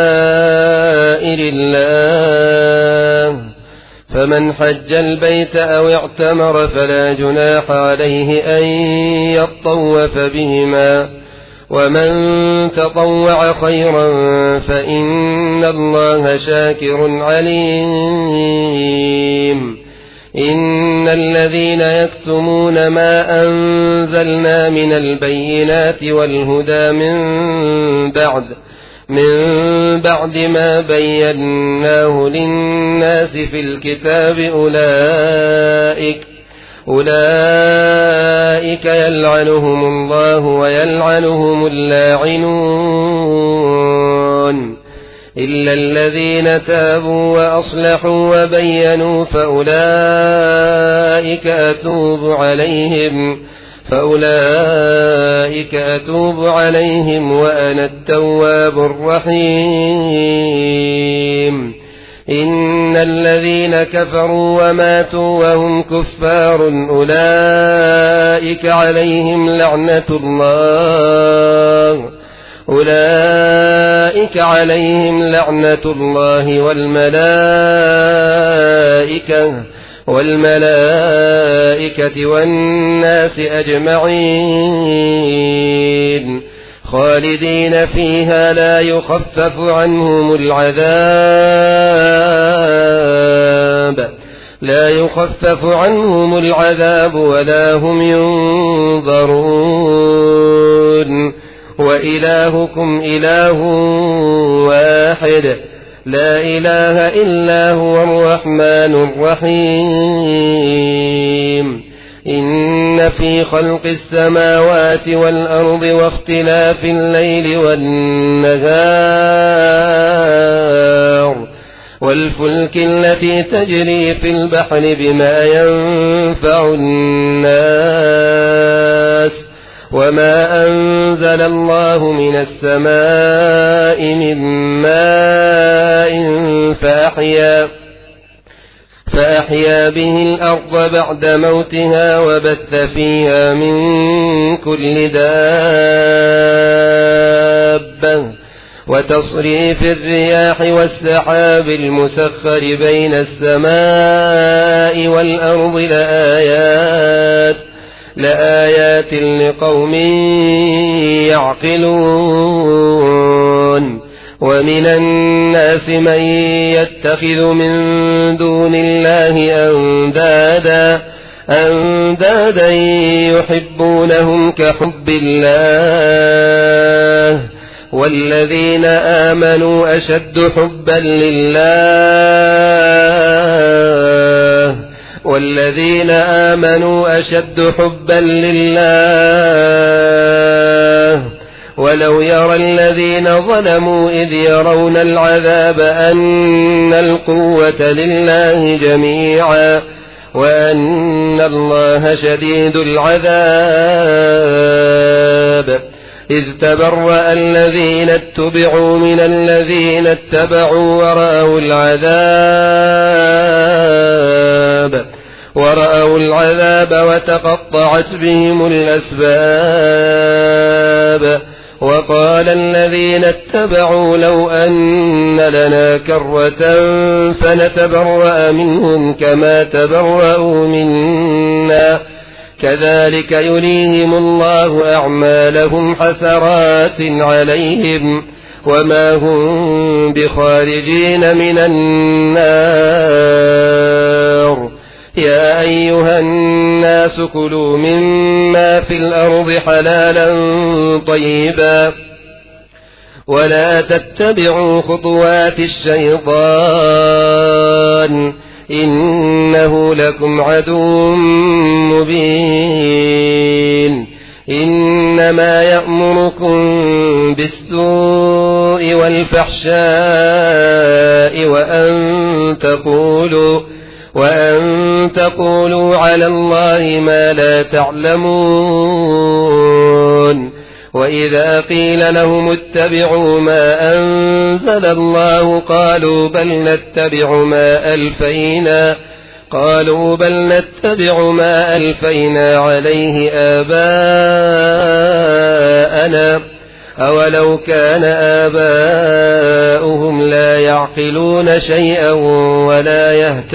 الله فمن حج البيت أو اعتمر فلا جناح عليه أن يطوف بهما ومن تطوع خيرا فإن الله شاكر عليم. إن الذين يكتمون ما أنزلنا من البينات والهدى من بعد ما بيناه للناس في الكتاب أولئك يلعنهم الله ويلعنهم اللاعنون إلا الذين تابوا وأصلحوا وبينوا فأولئك أتوب عليهم وأنا التواب الرحيم. إن الذين كفروا وماتوا وهم كفار أولئك عليهم لعنة الله والملائكة والناس أجمعين خالدين فيها لا يخفف عنهم العذاب ولا هم ينظرون. وإلهكم إله واحد لا إله إلا هو الرحمن الرحيم. إن في خلق السماوات والأرض واختلاف الليل والنهار والفلك التي تجري في البحر بما ينفع الناس وما أنزل الله من السماء من ماء فأحيا به الأرض بعد موتها وبث فيها من كل دابة وتصريف الرياح والسحاب المسخر بين السماء والأرض لآيات لقوم يعقلون. ومن الناس من يتخذ من دون الله أندادا يحبونهم كحب الله والذين آمنوا أشد حبا لله ولو يرى الذين ظلموا إذ يرون العذاب أن القوة لله جميعا وأن الله شديد العذاب. إذ تبرأ الذين اتبعوا من الذين اتبعوا ورأوا العذاب وتقطعت بهم الأسباب. وقال الذين اتبعوا لو أن لنا كرة فنتبرأ منهم كما تبرأوا منا كذلك يريهم الله أعمالهم حسرات عليهم وما هم بخارجين من النار. يا أيها الناس كلوا مما في الأرض حلالا طيبا ولا تتبعوا خطوات الشيطان إنه لكم عدو مبين. إنما يأمركم بالسوء والفحشاء وأن تقولوا على الله ما لا تعلمون. وإذا قيل لهم اتبعوا ما أنزل الله قالوا بل نتبع ما قالوا بل نتبع ما ألفينا عليه آباءنا أولو كان آباؤهم لا يعقلون شيئا ولا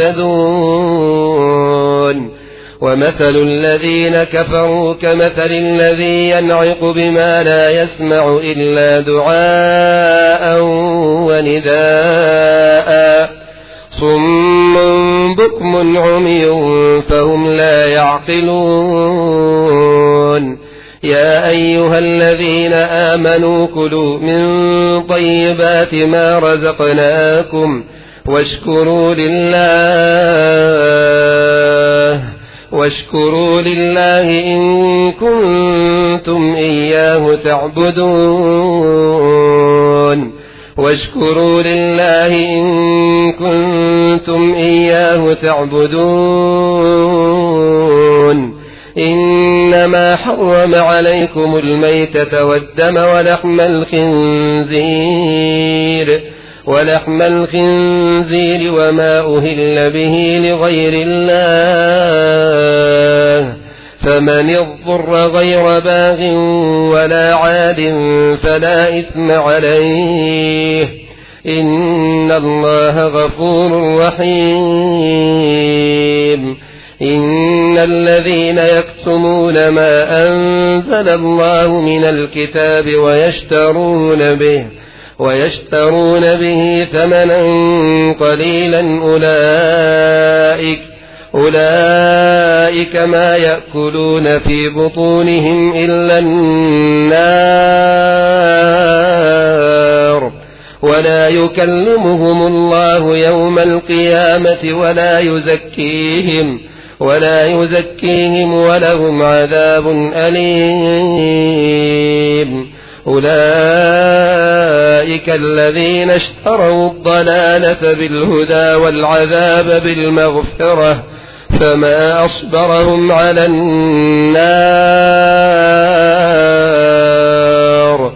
يهتدون ومثل الذين كفروا كمثل الذي ينعق بما لا يسمع إلا دعاء ونداء صم بكم عمي فهم لا يعقلون يا أيها الذين آمنوا كلوا من طيبات ما رزقناكم واشكروا لله إن كنتم إياه تعبدون واشكروا لله إن كنتم إياه تعبدون إنما حرم عليكم الميتة والدم ولحم الخنزير وما أهل به لغير الله فمن اضطر غير باغ ولا عاد فلا إثم عليه إن الله غفور رحيم إن الذين يكتمون ما أنزل الله من الكتاب ويشترون به ثمنا قليلا أولئك ما يأكلون في بطونهم إلا النار ولا يكلمهم الله يوم القيامة ولا يزكيهم ولهم عذاب أليم أولئك الذين اشتروا الضلالة بالهدى والعذاب بالمغفرة فما أصبرهم على النار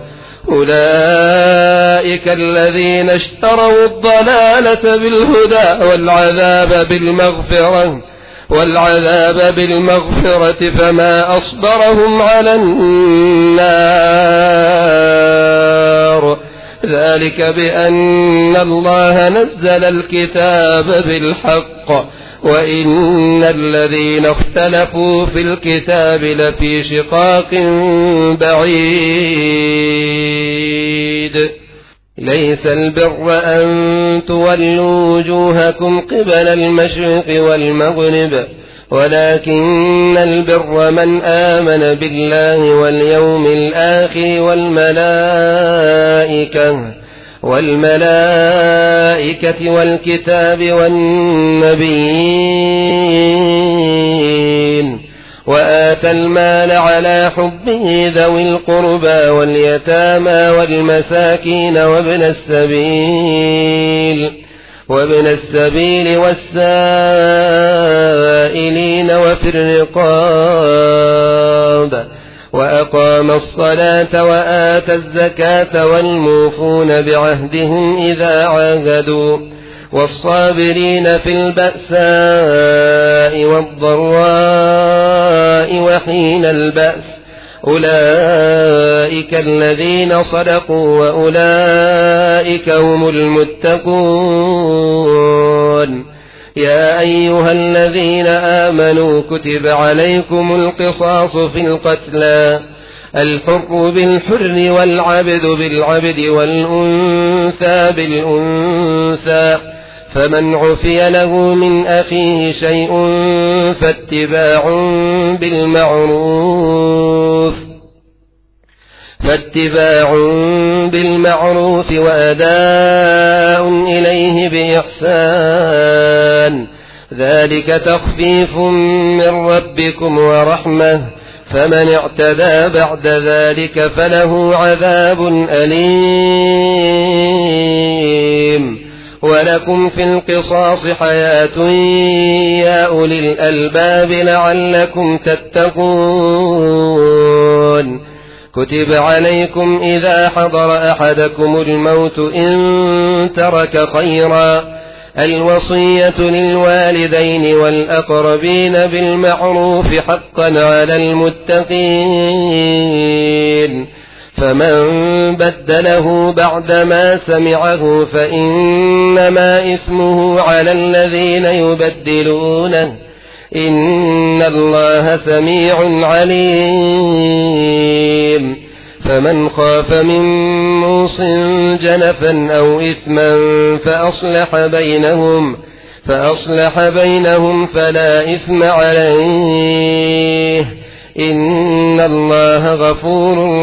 أولئك الذين اشتروا الضلالة بالهدى والعذاب بالمغفرة فما أصبرهم على النار ذلك بأن الله نزل الكتاب بالحق وإن الذين اختلفوا في الكتاب لفي شقاق بعيد ليس البر أن تولوا وجوهكم قبل المشرق والمغرب ولكن البر من آمن بالله واليوم الآخر والملائكة والكتاب والنبيين وآتى المال على حبه ذوي القربى واليتامى والمساكين وابن السبيل والسائلين وفي الرقاب وأقام الصلاة وآتى الزكاة والموفون بعهدهم إذا عاهدوا والصابرين في البأساء والضراء وحين البأس أولئك الذين صدقوا وأولئك هم المتقون يا أيها الذين آمنوا كتب عليكم القصاص في القتلى الحر بالحر والعبد بالعبد والأنثى بالأنثى فمن عفي له من أخيه شيء فاتباع بالمعروف وأداء إليه بإحسان ذلك تخفيف من ربكم ورحمة فمن اعتدى بعد ذلك فله عذاب أليم ولكم في القصاص حياة يا أولي الألباب لعلكم تتقون كتب عليكم إذا حضر أحدكم الموت إن ترك خيرا الوصية للوالدين والأقربين بالمعروف حقا على المتقين. فمن بدله بعدما سمعه فإنما إثمه على الذين يبدلونه، إن الله سميع عليم. فمن خاف من موص جنفا أو إثما فأصلح بينهم فلا إثم عليه، إن الله غفور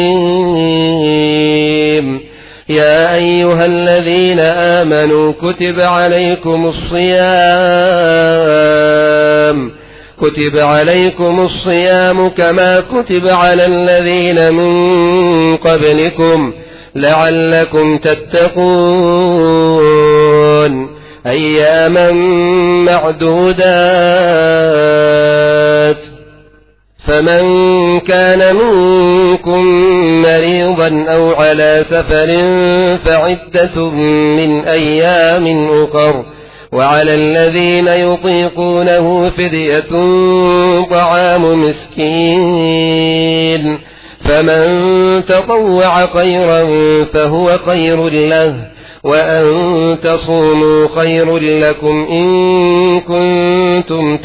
رحيم. يا أيها الذين آمنوا كتب عليكم الصيام كما كتب على الذين من قبلكم لعلكم تتقون، أياما معدودات. فمن كان منكم مريضا أو على سفر فعدة من أيام أخر، وعلى الذين يطيقونه فدية طعام مسكين، فمن تطوع خيرا فهو خير له، وأن تصوموا خير لكم إن كنتم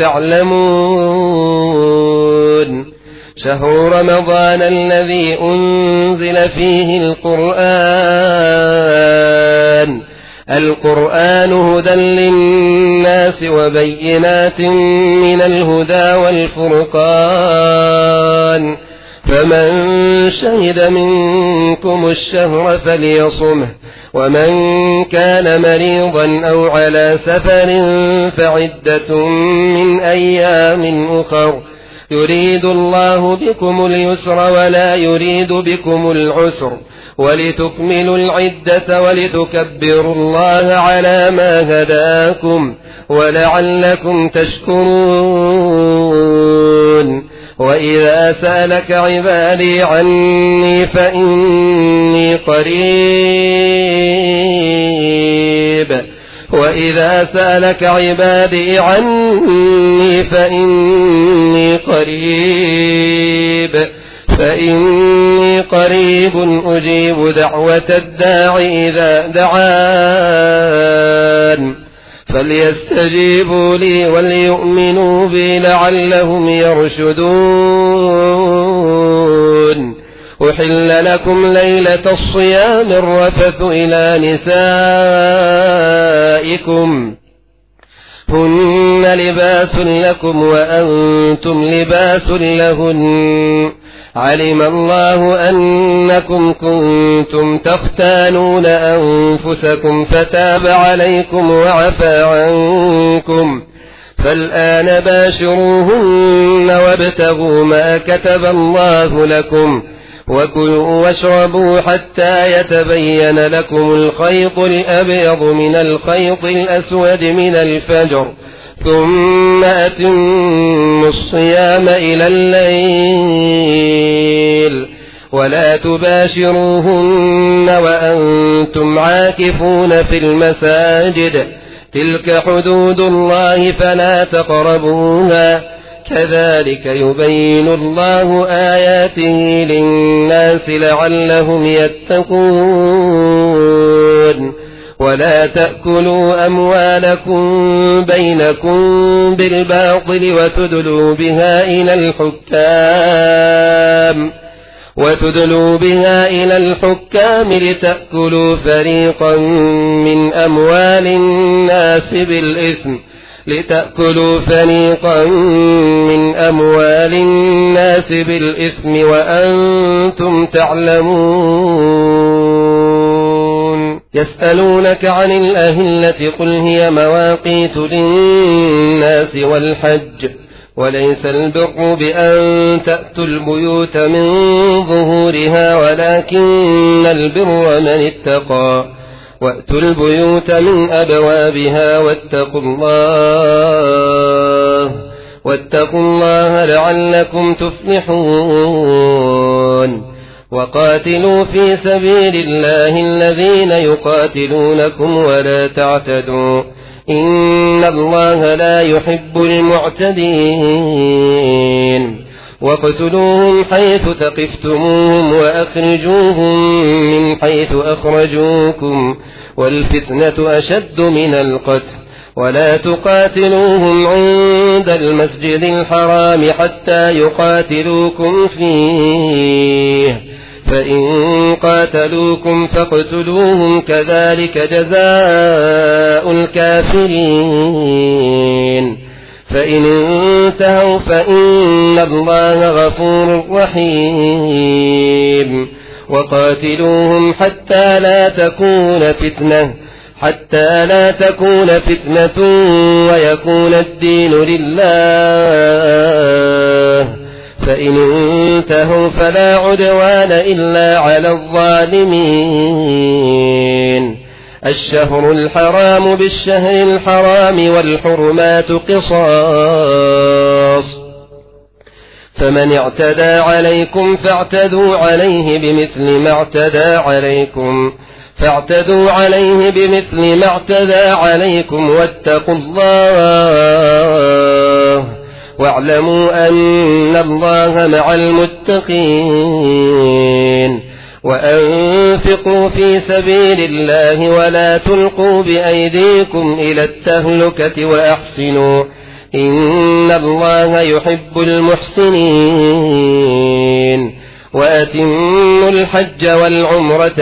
تعلمون. شهر رمضان الذي أنزل فيه القرآن هدى للناس وبينات من الهدى والفرقان، فمن شهد منكم الشهر فليصمه، ومن كان مريضا أو على سفر فعدة من أيام أخر، يريد الله بكم اليسر ولا يريد بكم العسر، ولتكملوا العدة ولتكبروا الله على ما هداكم ولعلكم تشكرون. وإذا سألك عبادي عني فإني قريب أجيب دعوة الداع إذا دعان، فليستجيبوا لي وليؤمنوا بي لعلهم يرشدون. أحل لكم ليلة الصيام الرفث إلى نسائكم، هن لباس لكم وأنتم لباس لهن، علم الله أنكم كنتم تختانون أنفسكم فتاب عليكم وعفى عنكم، فالآن باشروهن وابتغوا ما كتب الله لكم، وكلوا واشربوا حتى يتبين لكم الخيط الأبيض من الخيط الأسود من الفجر، ثم أتموا الصيام إلى الليل، ولا تباشروهن وأنتم عاكفون في المساجد، تلك حدود الله فلا تقربوها، كذلك يبين الله آياته للناس لعلهم يتقون. ولا تأكلوا أموالكم بينكم بالباطل وتدلوا بها إلى الحكام لتأكلوا فريقا من أموال الناس بالإثم وأنتم تعلمون. يسألونك عن الأهلة قل هي مواقيت للناس والحج، وليس البر بأن تأتوا البيوت من ظهورها ولكن البر من اتقى، وأتوا البيوت من أبوابها واتقوا الله لعلكم تفلحون. وقاتلوا في سبيل الله الذين يقاتلونكم ولا تعتدوا إن الله لا يحب المعتدين واقتلوهم حيث ثقفتموهم وأخرجوهم من حيث أخرجوكم والفتنة أشد من القتل ولا تقاتلوهم عند المسجد الحرام حتى يقاتلوكم فيه فإن قاتلوكم فاقتلوهم كذلك جزاء الكافرين فإن انتهوا فإن الله غفور رحيم وقاتلوهم حتى لا تكون فتنة ويكون الدين لله فإن انتهوا فلا عدوان إلا على الظالمين الشهر الحرام بالشهر الحرام والحرمات قصاص فمن اعتدى عليكم فاعتدوا عليه بمثل ما اعتدى عليكم واتقوا الله واعلموا أن الله مع المتقين وأنفقوا في سبيل الله ولا تلقوا بأيديكم إلى التهلكة وأحسنوا إن الله يحب المحسنين وأتموا الحج والعمرة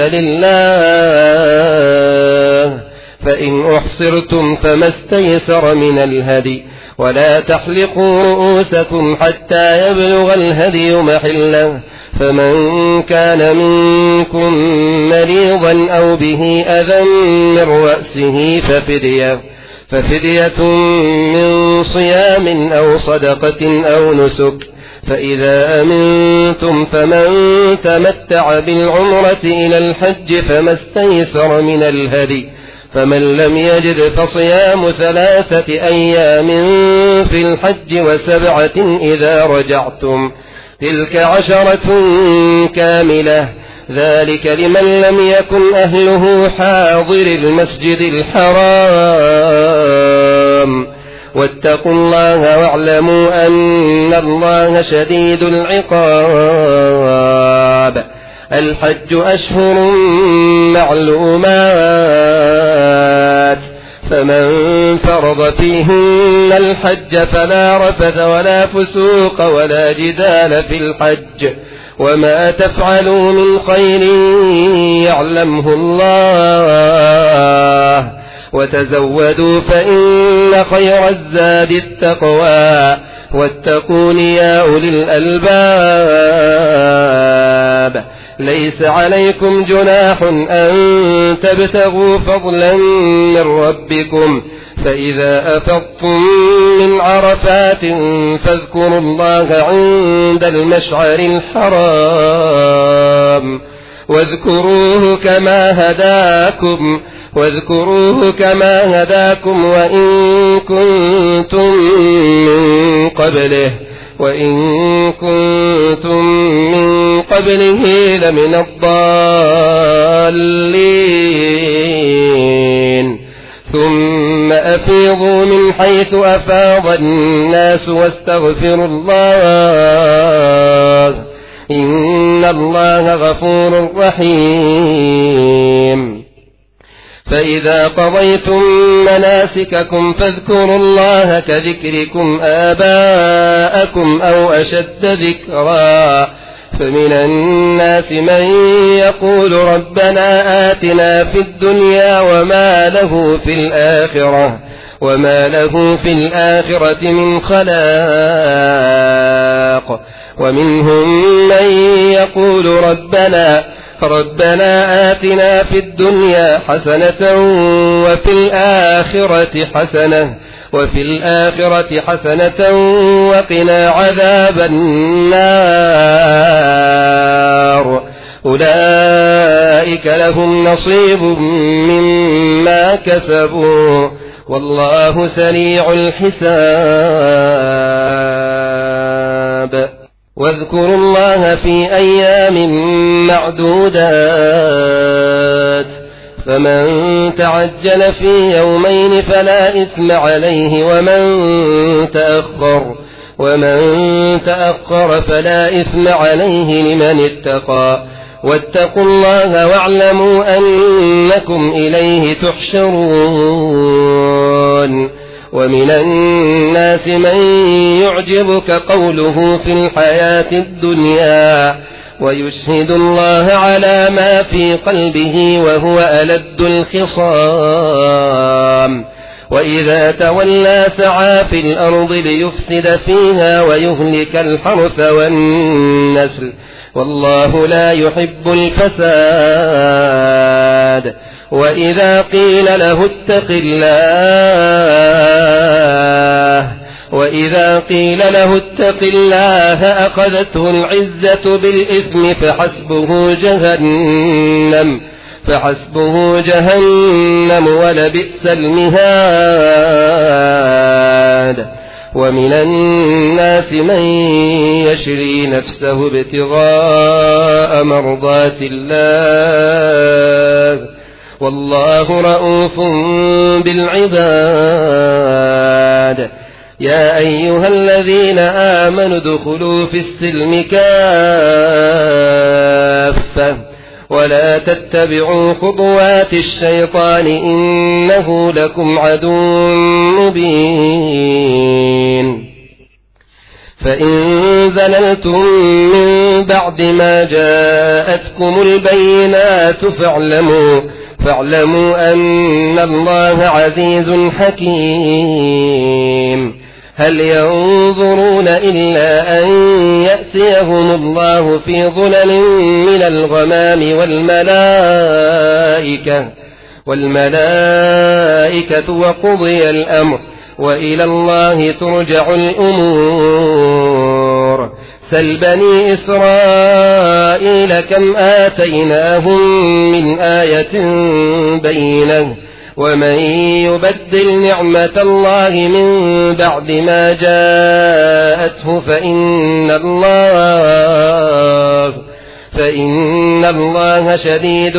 لله فإن أحصرتم فما استيسر من الهدي ولا تحلقوا رؤوسكم حتى يبلغ الهدي محله فمن كان منكم مريضا أو به أذى من رأسه ففدية من صيام أو صدقة أو نسك فإذا أمنتم فمن تمتع بالعمرة إلى الحج فما استيسر من الهدي فمن لم يجد فصيام 3 أيام في الحج و7 إذا رجعتم تلك 10 كاملة ذلك لمن لم يكن أهله حاضر المسجد الحرام واتقوا الله واعلموا أن الله شديد العقاب الحج أشهر معلومات فمن فرض فيهن الحج فلا رفث ولا فسوق ولا جدال في الحج وما تفعلوا من خير يعلمه الله وتزودوا فإن خير الزاد التقوى واتقون يا أولي الألباب ليس عليكم جناح أن تبتغوا فضلا من ربكم فإذا أفضتم من عرفات فاذكروا الله عند المشعر الحرام واذكروه كما هداكم وإن كنتم من قبله لمن الضالين ثم أفيضوا من حيث أفاض الناس واستغفروا الله إن الله غفور رحيم فإذا قضيتم مناسككم فاذكروا الله كذكركم آباءكم أو أشد ذكرا فمن الناس من يقول ربنا آتنا في الدنيا وما له في الآخرة من خلاق ومنهم من يقول ربنا آتنا في الدنيا حسنة وفي الآخرة حسنة وقنا عذاب النار أولئك لهم نصيب مما كسبوا والله سريع الحساب واذكروا الله في أيام معدودات فمن تعجل في يومين فلا إثم عليه ومن تأخر فلا إثم عليه لمن اتقى واتقوا الله واعلموا أنكم إليه تحشرون ومن الناس من يعجبك قوله في الحياة الدنيا ويشهد الله على ما في قلبه وهو ألد الخصام وإذا تولى سعى في الأرض ليفسد فيها ويهلك الحرث والنسل والله لا يحب الفساد وإذا قيل له اتق الله أخذته العزة بالإثم فحسبه جهنم ولبئس المهاد ومن الناس من يشري نفسه ابتغاء مرضات الله والله رؤوف بالعباد يا أيها الذين آمنوا ادخلوا في السلم كافة ولا تتبعوا خطوات الشيطان إنه لكم عدو مبين فإن زللتم من بعد ما جاءتكم البينات فاعلموا أن الله عزيز حكيم هل ينظرون إلا أن يأتيهم الله في ظلل من الغمام والملائكة وقضي الأمر وإلى الله ترجع الأمور سل بني إسرائيل كم آتيناهم من آية بينة ومن يبدل نعمة الله من بعد ما جاءته فإن الله شديد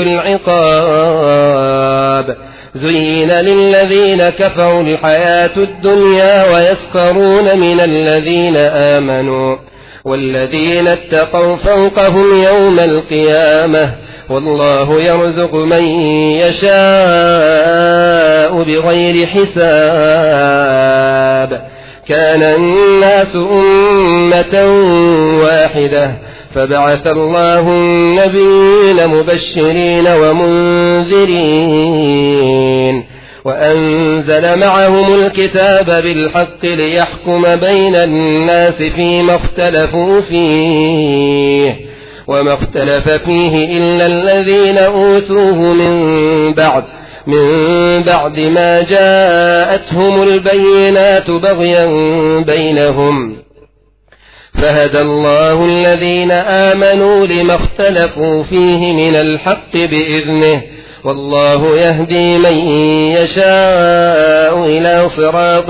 العقاب زين للذين كفروا الحياة الدنيا ويسخرون من الذين آمنوا والذين اتقوا فوقهم يوم القيامة والله يرزق من يشاء بغير حساب كان الناس أمة واحدة فبعث الله النبيين مبشرين ومنذرين وأنزل معهم الكتاب بالحق ليحكم بين الناس فيما اختلفوا فيه وما اختلف فيه إلا الذين أوتوه من بعد ما جاءتهم البينات بغيا بينهم فهدى الله الذين آمنوا لما اختلفوا فيه من الحق بإذنه والله يهدي من يشاء إلى صراط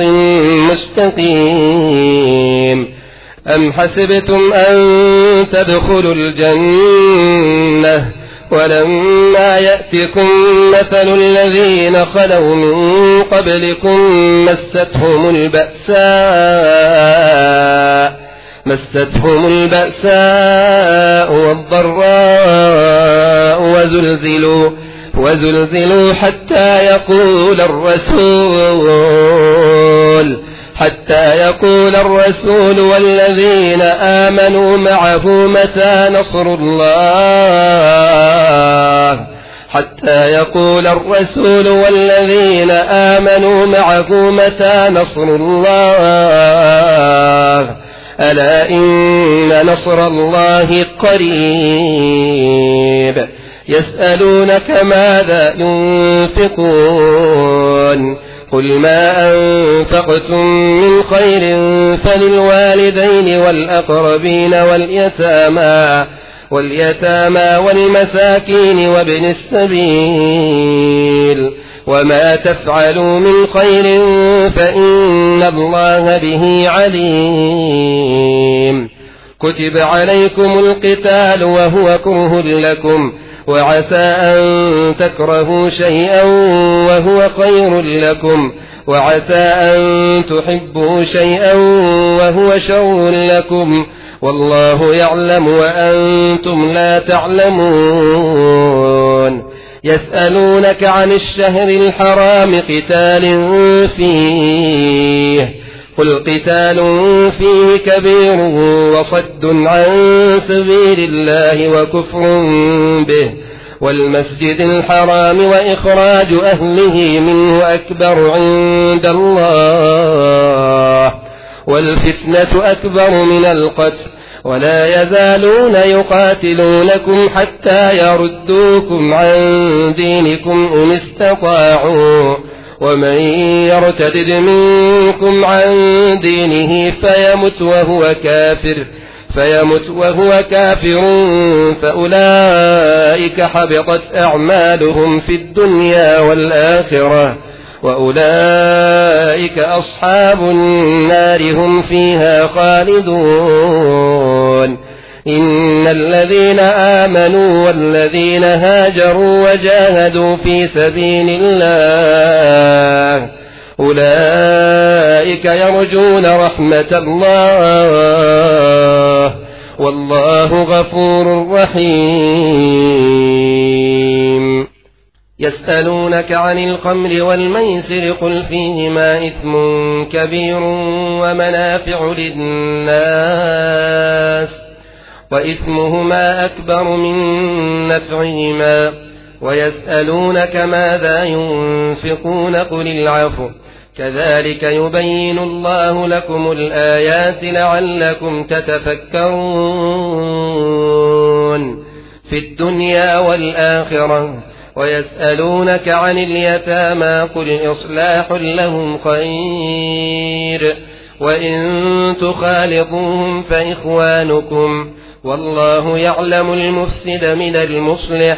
مستقيم أم حسبتم أن تدخلوا الجنة ولما يأتكم مثل الذين خلوا من قبلكم مستهم البأساء والضراء وزلزلوا حتى يقول الرسول والذين آمنوا معه متى نصر الله ألا إن نصر الله قريب يسألونك ماذا ينفقون قل ما أنفقتم من خير فللوالدين والأقربين واليتامى والمساكين وابن السبيل وما تفعلوا من خير فإن الله به عليم كتب عليكم القتال وهو كره لكم وعسى أن تكرهوا شيئا وهو خير لكم وعسى أن تحبوا شيئا وهو شر لكم والله يعلم وأنتم لا تعلمون يسألونك عن الشهر الحرام قتال فيه قل قتال فيه كبير وصد عن سبيل الله وكفر به والمسجد الحرام وإخراج أهله منه أكبر عند الله والفتنة أكبر من القتل ولا يزالون يقاتلونكم حتى يردوكم عن دينكم إن استطاعوا ومن يرتد منكم عن دينه فيمت وهو كافر فأولئك حبطت أعمالهم في الدنيا والآخرة وأولئك أصحاب النار هم فيها خالدون إن الذين آمنوا والذين هاجروا وجاهدوا في سبيل الله أولئك يرجون رحمة الله والله غفور رحيم يسألونك عن الخمر والميسر قل فيهما إثم كبير ومنافع للناس وإثمهما أكبر من نفعهما ويسألونك ماذا ينفقون قل العفو كذلك يبين الله لكم الآيات لعلكم تتفكرون في الدنيا والآخرة ويسألونك عن اليتامى قل إصلاح لهم خير وإن تخالطوهم فإخوانكم والله يعلم المفسد من المصلح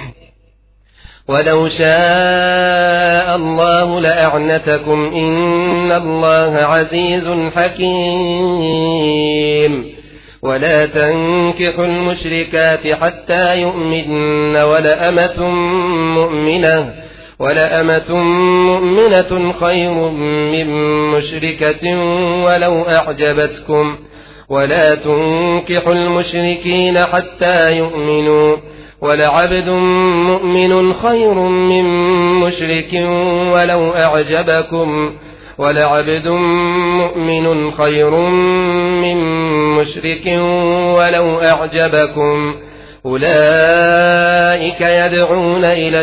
ولو شاء الله لأعنتكم إن الله عزيز حكيم ولا تنكحوا المشركات حتى يؤمن ولأمة مؤمنة خير من مشركة ولو أعجبتكم ولا تنكحوا المشركين حتى يؤمنوا ولعبد مؤمن خير من مشرك ولو أعجبكم ولعبد مؤمن خير من مشرك ولو أعجبكم أولئك يدعون إلى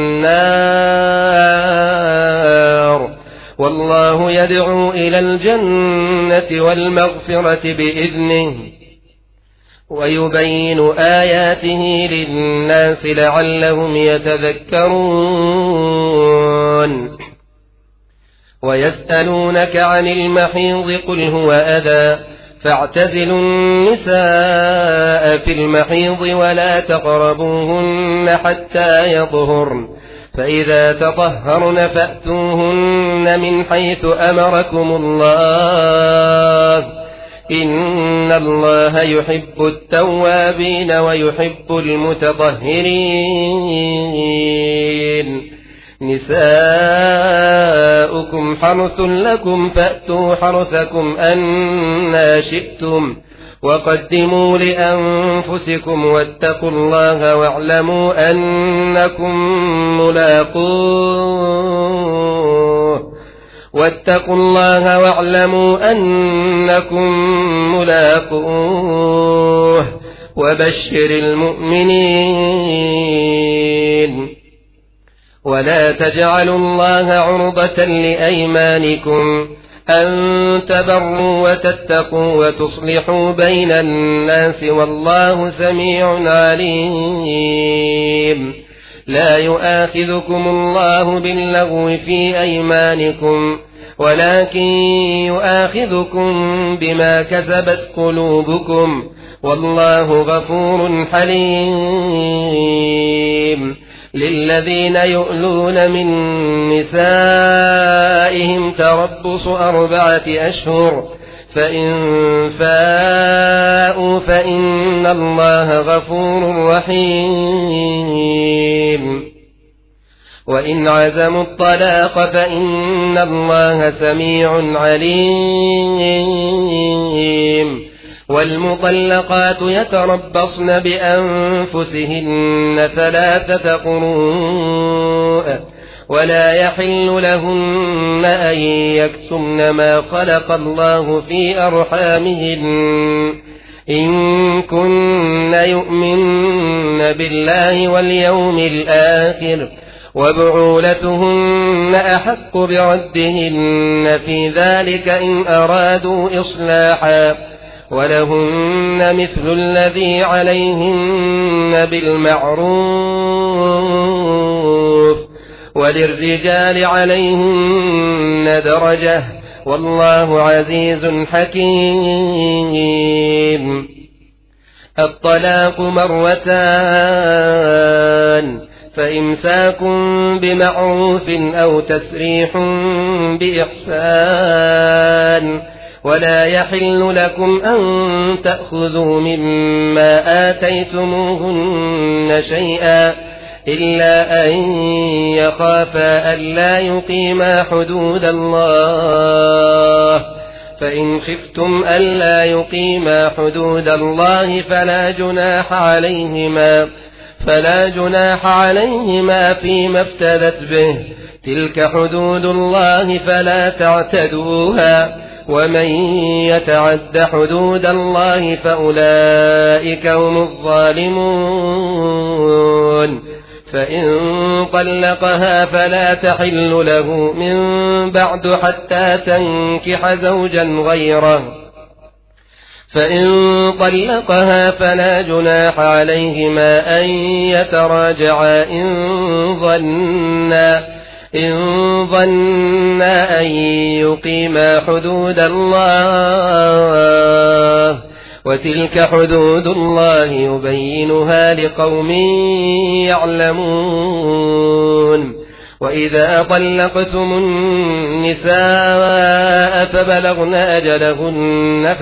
النار والله يدعو إلى الجنة والمغفرة بإذنه ويبين آياته للناس لعلهم يتذكرون ويسألونك عن المحيض قل هو أذى فاعتزلوا النساء في المحيض ولا تقربوهن حتى يطهرن فإذا تطهرن فأتوهن من حيث أمركم الله إن الله يحب التوابين ويحب المتطهرين نساؤكم حرث لكم فأتوا حرثكم أنى شئتم وقدموا لأنفسكم واتقوا الله واعلموا أنكم ملاقوه وبشر المؤمنين ولا تجعلوا الله عرضة لأيمانكم أن تبروا وتتقوا وتصلحوا بين الناس والله سميع عليم لا يؤاخذكم الله باللغو في أيمانكم ولكن يؤاخذكم بما كسبت قلوبكم والله غفور حليم للذين يؤلون من نسائهم تربص 4 أشهر فإن فاءوا فإن الله غفور رحيم وإن عزموا الطلاق فإن الله سميع عليم والمطلقات يتربصن بأنفسهن 3 قروء ولا يحل لهن أن يكتمن ما خلق الله في أرحامهن إن كن يؤمن بالله واليوم الآخر وبعولتهن أحق بردهن في ذلك إن أرادوا إصلاحا ولهن مثل الذي عليهن بالمعروف وللرجال عليهن درجة والله عزيز حكيم. الطلاق 2 فإمساك بمعروف أو تسريح بإحسان ولا يحل لكم أن تأخذوا مما آتيتموهن شيئا إلا أن يخافا ألا يقيما حدود الله فإن خفتم ألا يقيما حدود الله فلا جناح عليهما فيما افتدت به تلك حدود الله فلا تعتدوها ومن يتعد حدود الله فأولئك هم الظالمون. فإن طلقها فلا تحل له من بعد حتى تنكح زوجا غيره فإن طلقها فلا جناح عليهما أن يتراجعا إن ظنا أن يقيما حدود الله وتلك حدود الله يبينها لقوم يعلمون. وإذا طلقتم النساء فبلغن أجلهن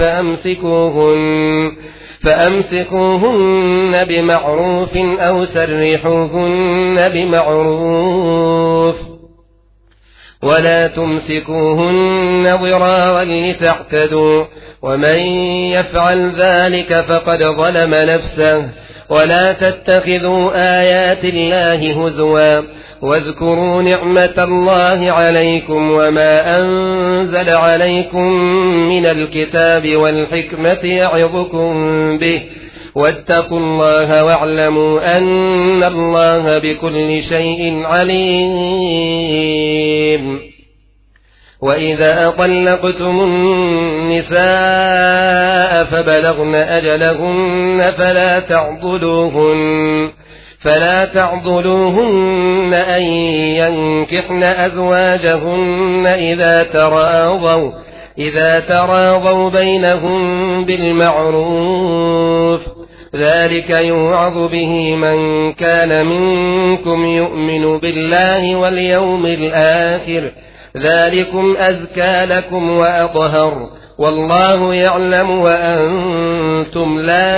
فأمسكوهن بمعروف أو سرحوهن بمعروف ولا تمسكوهن ضرارا لتعتدوا ومن يفعل ذلك فقد ظلم نفسه. ولا تتخذوا آيات الله هزوا واذكروا نعمة الله عليكم وما أنزل عليكم من الكتاب والحكمة يعظكم به واتقوا الله واعلموا أن الله بكل شيء عليم. وإذا طلقتم النساء فبلغن أجلهن فلا تعضلوهن أن ينكحن أزواجهن إذا تراضوا بينهم بالمعروف ذلك يوعظ به من كان منكم يؤمن بالله واليوم الآخر ذلكم أزكى لكم وأطهر والله يعلم وأنتم لا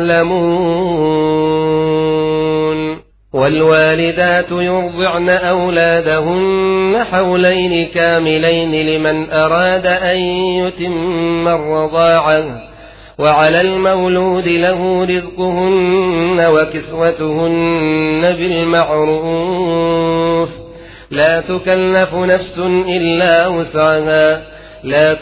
تعلمون. والوالدات يرضعن أولادهن حولين كاملين لمن أراد أن يتم الرضاعة وعلى المولود له رزقهن وكسوتهن بالمعروف لا تكلف نفس إلا وسعها لا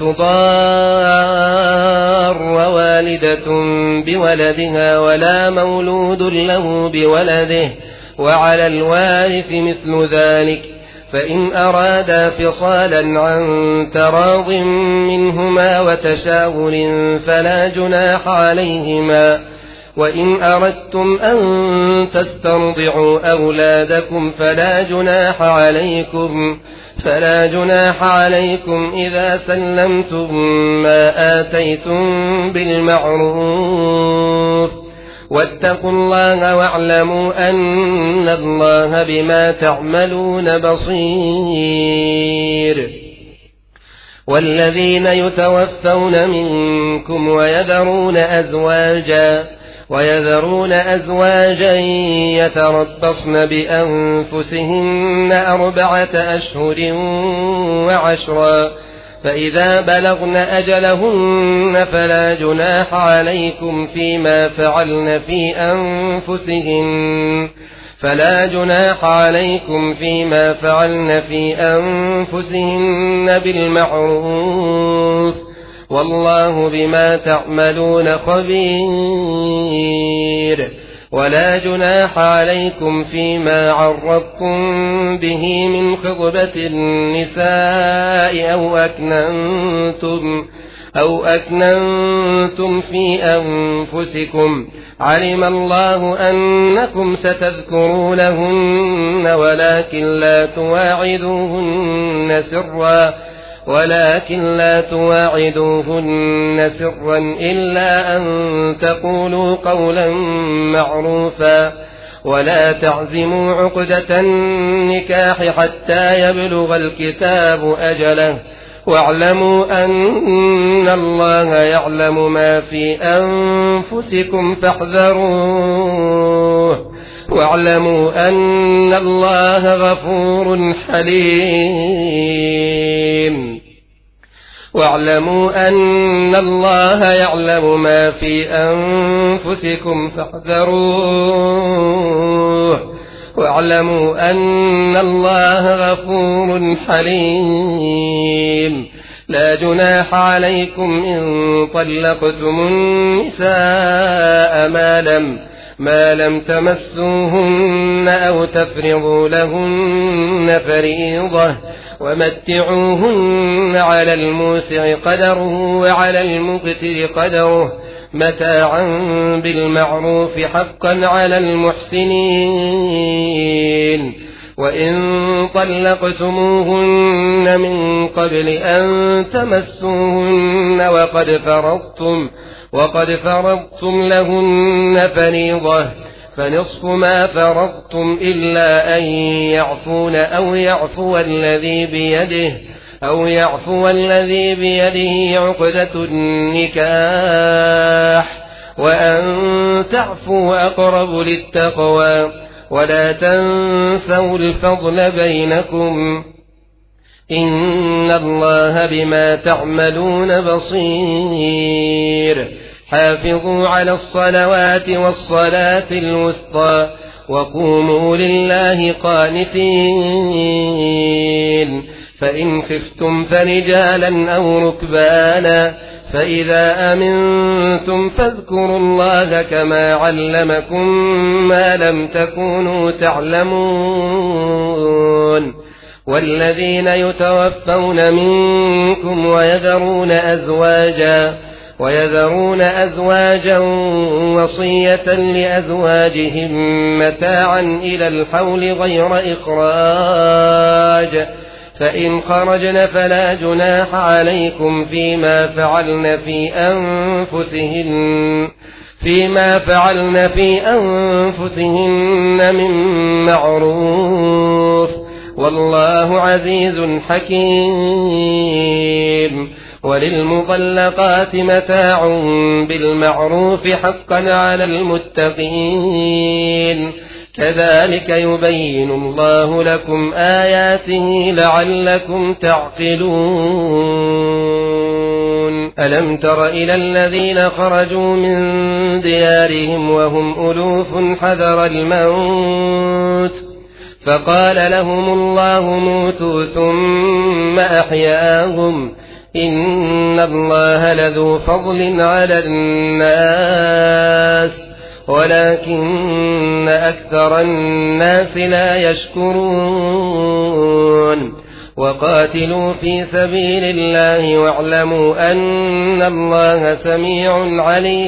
تضار والدة بولدها ولا مولود له بولده وعلى الوارث مثل ذلك فإن أرادا فصالا عن تراض منهما وتشاور فلا جناح عليهما. وإن أردتم أن تسترضعوا أولادكم فلا جناح عليكم إذا سلمتم ما آتيتم بالمعروف واتقوا الله واعلموا أن الله بما تعملون بصير. والذين يتوفون منكم ويذرون أزواجا يتربصن بأنفسهن 4 أشهر و10، فإذا بلغن أجلهن فلا جناح عليكم فيما فعلن في أنفسهن بالمعروف، والله بما تعملون خبير. ولا جناح عليكم فيما عرضتم به من خطبة النساء أو أكننتم في أنفسكم، علم الله أنكم ستذكرونهن ولكن لا تواعدوهن سرا إلا أن تقولوا قولا معروفا، ولا تعزموا عقدة النكاح حتى يبلغ الكتاب أجله، واعلموا أن الله يعلم ما في أنفسكم فاحذروه، واعلموا أن الله غفور حليم. واعلموا أن الله يعلم ما في أنفسكم فاحذروه، واعلموا أن الله غفور حليم. لا جناح عليكم إن طلقتم النساء ما لم تمسوهن أو تفرضوا لهن فريضة، ومتعوهن على الموسع قدره وعلى المقتر قدره متاعا بالمعروف حقا على المحسنين. وإن طلقتموهن من قبل أن تمسوهن وقد فرضتم لهن فريضة، فنصف ما فرضتم إلا أن يعفون أو يعفو الذي بيده عقدة النكاح، وأن تعفوا أقرب للتقوى، ولا تنسوا الفضل بينكم، إن الله بما تعملون بصير. حافظوا على الصلوات والصلاة الوسطى وقوموا لله قانتين. فإن خفتم فرجالا أو ركبانا، فإذا أمنتم فاذكروا الله كما علمكم ما لم تكونوا تعلمون. والذين يتوفون منكم ويذرون أزواجا وصية لأزواجهم متاعا إلى الحول غير إخراج، فإن خرجن فلا جناح عليكم فيما فعلن في أنفسهن من معروف، والله عزيز حكيم. وللمطلقات متاع بالمعروف حقا على المتقين، كذلك يبين الله لكم آياته لعلكم تعقلون. ألم تر إلى الذين خرجوا من ديارهم وهم ألوف حذر الموت، فقال لهم الله موتوا ثم أحياهم، إن الله لذو فضل على الناس ولكن أكثر الناس لا يشكرون. وقاتلوا في سبيل الله واعلموا أن الله سميع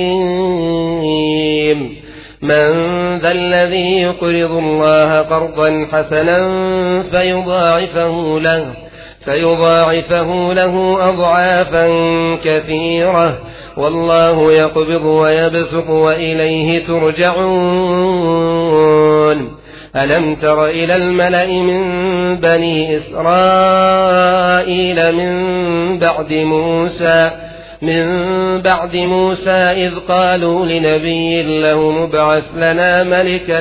عليم. من ذا الذي يقرض الله قرضا حسنا فيضاعفه له أضعافا كثيرة، والله يقبض ويبسط وإليه ترجعون ألم تر إلى الملأ من بني إسرائيل من بعد موسى إذ قالوا لنبي له مبعث لنا ملكا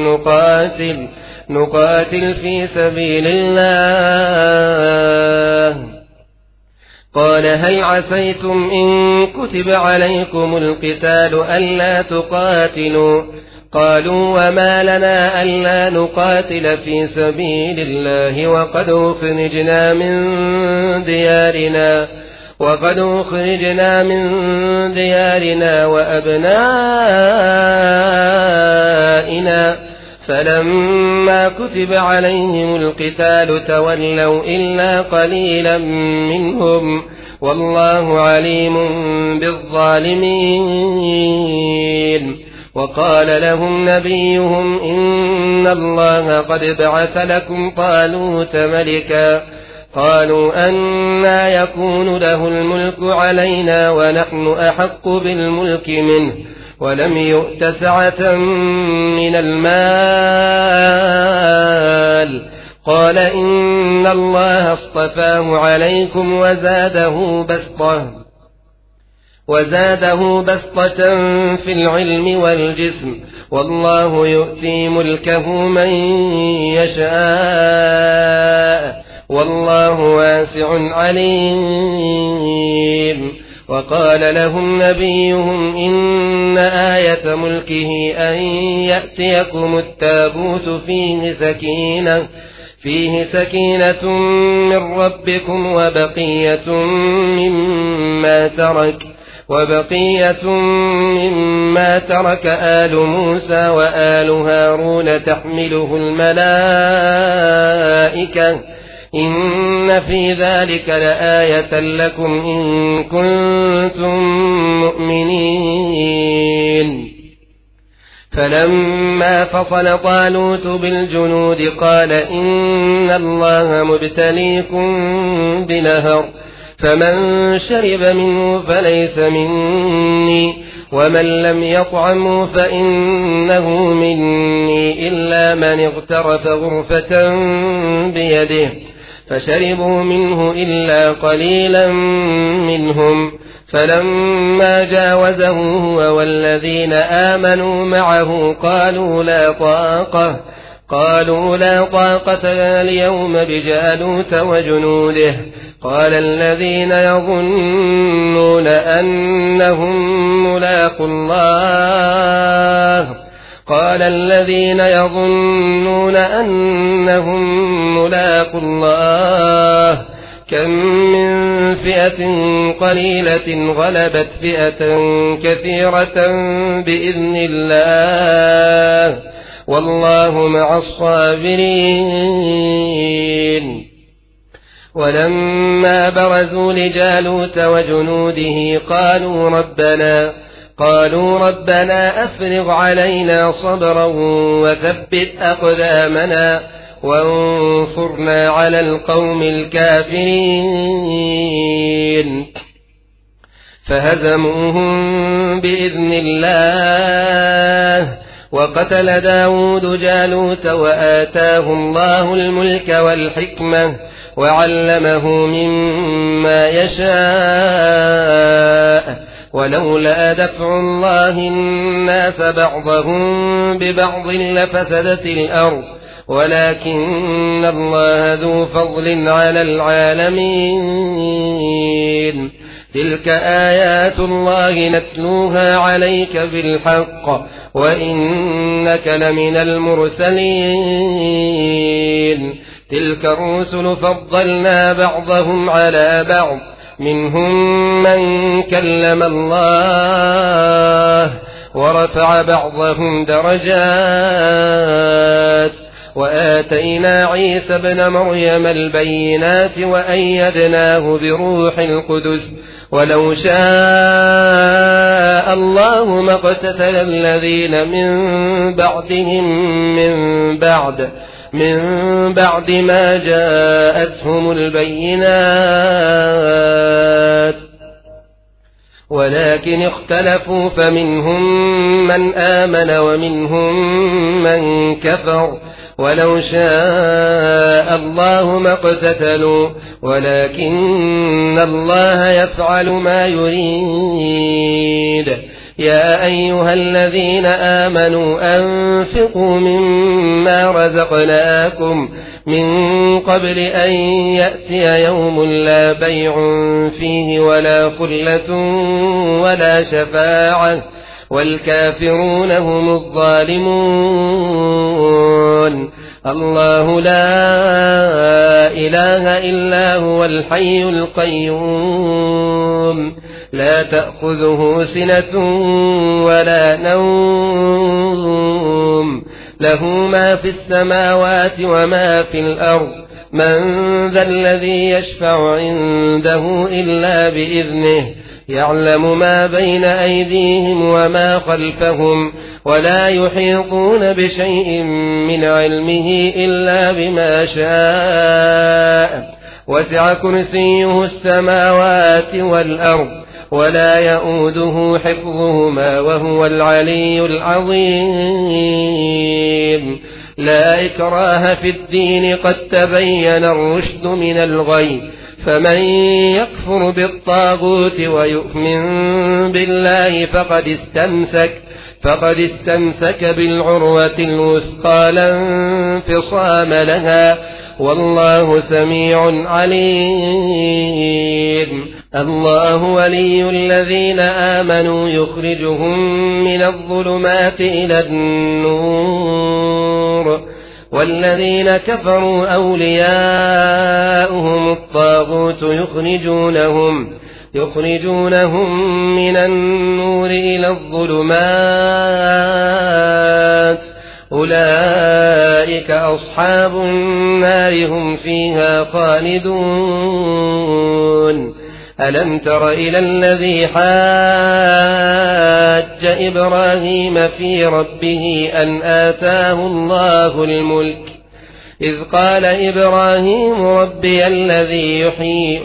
نقاتل في سبيل الله قال هل عسيتم إن كتب عليكم القتال ألا تقاتلوا قالوا وما لنا ألا نقاتل في سبيل الله وقد أخرجنا من ديارنا وأبنائنا فلما كتب عليهم القتال تولوا إلا قليلا منهم والله عليم بالظالمين وقال لهم نبيهم إن الله قد بعث لكم طالوت ملكا قالوا أنى يكون له الملك علينا ونحن أحق بالملك منه ولم يؤت سعة من المال قال إن الله اصطفاه عليكم وزاده بسطة في العلم والجسم والله يؤتي ملكه من يشاء والله واسع عليم وقال لهم نبيهم إن آية ملكه أن يأتيكم التابوت فيه سكينة من ربكم وبقية مما ترك آل موسى وآل هارون تحمله الملائكة إن في ذلك لآية لكم إن كنتم مؤمنين فلما فصل طالوت بالجنود قال إن الله مبتليكم بنهر فمن شرب منه فليس مني ومن لم يطعمه فإنه مني إلا من اغترف غرفة بيده فشربوا منه إلا قليلا منهم فلما جاوزه هو والذين آمنوا معه قالوا لا طاقة اليوم بجالوت وجنوده قال الذين يظنون أنهم ملاقو الله كم من فئة قليلة غلبت فئة كثيرة بإذن الله والله مع الصابرين ولما برزوا لجالوت وجنوده قالوا ربنا أفرغ علينا صبرا وثبت أقدامنا وانصرنا على القوم الكافرين فهزموهم بإذن الله وقتل داود جالوت وآتاه الله الملك والحكمة وعلمه مما يشاء ولولا دفع الله الناس بعضهم ببعض لفسدت الأرض ولكن الله ذو فضل على العالمين تلك آيات الله نتلوها عليك بالحق وإنك لمن المرسلين تلك الرسل فضلنا بعضهم على بعض منهم من كلم الله ورفع بعضهم درجات وآتينا عيسى ابن مريم البينات وأيدناه بروح القدس ولو شاء الله ما اقتتل الذين من بعد ما جاءتهم البينات ولكن اختلفوا فمنهم من آمن ومنهم من كفر ولو شاء الله ما اقتتلوا ولكن الله يفعل ما يريد. يا أيها الذين آمنوا أنفقوا مما رزقناكم من قبل أن يأتي يوم لا بيع فيه ولا خلة ولا شفاعة والكافرون هم الظالمون. الله لا إله إلا هو الحي القيوم لا تأخذه سنة ولا نوم له ما في السماوات وما في الأرض من ذا الذي يشفع عنده إلا بإذنه يعلم ما بين أيديهم وما خلفهم ولا يحيطون بشيء من علمه إلا بما شاء وسع كرسيه السماوات والأرض ولا يؤوده حفظهما وهو العلي العظيم. لا إكراه في الدين قد تبين الرشد من الغي فمن يكفر بالطاغوت ويؤمن بالله فقد استمسك بالعروة الوثقى لا انفصام لها والله سميع عليم. الله ولي الذين آمنوا يخرجهم من الظلمات إلى النور والذين كفروا أولياؤهم الطاغوت يخرجونهم من النور إلى الظلمات أولئك أصحاب النار هم فيها خالدون. ألم تر إلى الذي حاج إبراهيم في ربه أن آتاه الله الملك إذ قال إبراهيم ربي الذي يحيي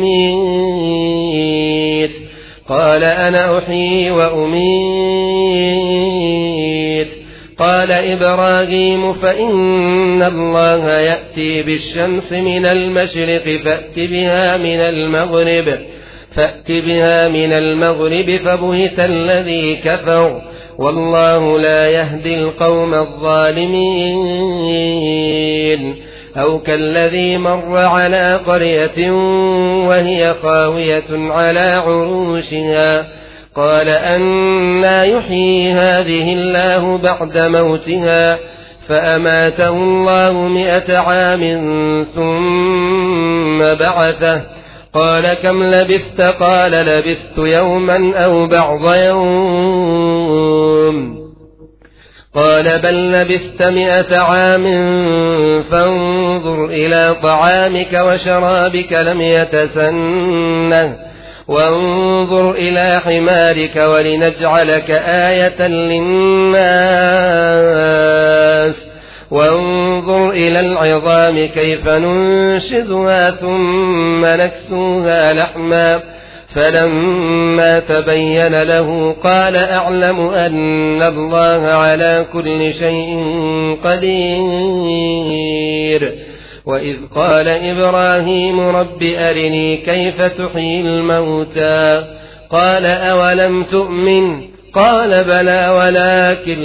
ويميت قال أنا أحيي وأميت قال إبراهيم فإن الله يأتي بالشمس من المشرق فأت بها من المغرب فبهت الذي كفر والله لا يهدي القوم الظالمين. أو كالذي مر على قرية وهي خاوية على عروشها قال أنى يحيي هذه الله بعد موتها فأماته الله 100 عام ثم بعثه قال كم لبثت قال لبثت يوما أو بعض يوم قال بل لبثت 100 عام فانظر إلى طعامك وشرابك لم يتسنه وانظر إلى حمارك ولنجعلك آية للناس وانظر إلى العظام كيف ننشزها ثم نكسوها لحما فلما تبين له قال أعلم أن الله على كل شيء قدير. وإذ قال إبراهيم رب أرني كيف تحيي الموتى قال أولم تؤمن قال بلى ولكن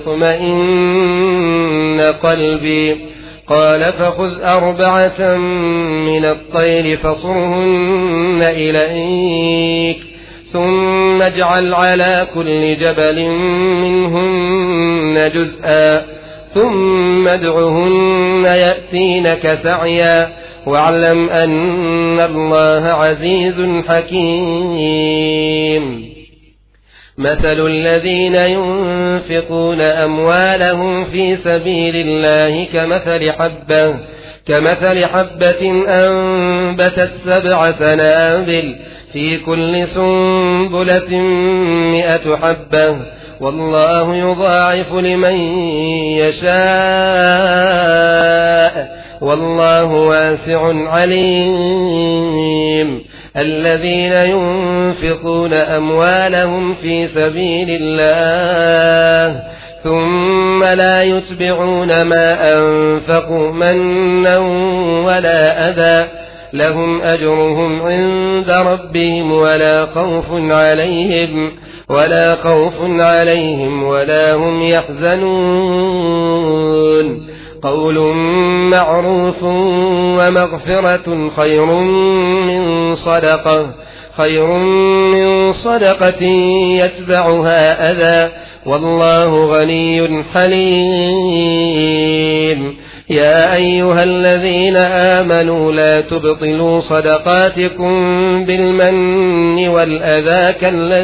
ليطمئن قلبي قال فخذ 4 من الطير فصرهن إليك ثم اجعل على كل جبل منهن جزءا ثم ادعهن يأتينك سعيا واعلم أن الله عزيز حكيم. مثل الذين ينفقون أموالهم في سبيل الله كمثل حبة أنبتت 7 سنابل في كل سنبلة 100 حبة والله يضاعف لمن يشاء والله واسع عليم. الذين ينفقون أموالهم في سبيل الله ثم لا يتبعون ما أنفقوا منا ولا أذى لهم أجرهم عند ربهم ولا خوف عليهم ولا هم يحزنون. قول معروف ومغفرة خير من صدقة يتبعها أذى والله غني حليم. يا أيها الذين آمنوا لا تبطلوا صدقاتكم بالمن والأذى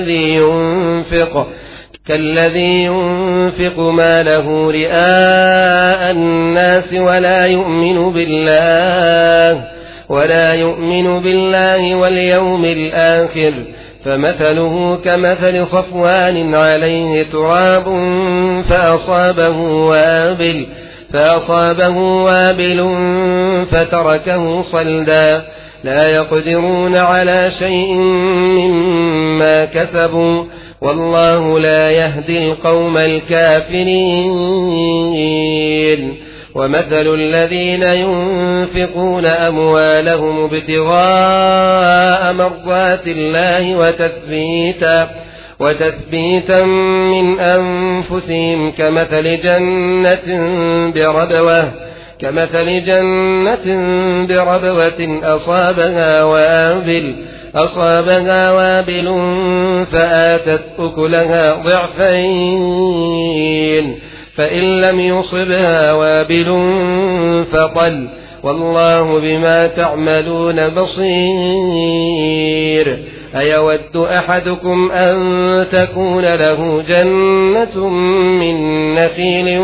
كالذي ينفق ماله رئاء الناس ولا يؤمن بالله واليوم الآخر فمثله كمثل صفوان عليه تراب فأصابه وابل فتركه صلدا لا يقدرون على شيء مما كسبوا والله لا يهدي القوم الكافرين. ومثل الذين ينفقون أموالهم ابتغاء مرضات الله وتثبيتا من أنفسهم كمثل جنة بربوة أصابها وابل فآتت أكلها ضعفين فإن لم يصبها وابل فطل والله بما تعملون بصير. أيود أحدكم أن تكون له جنة من نخيل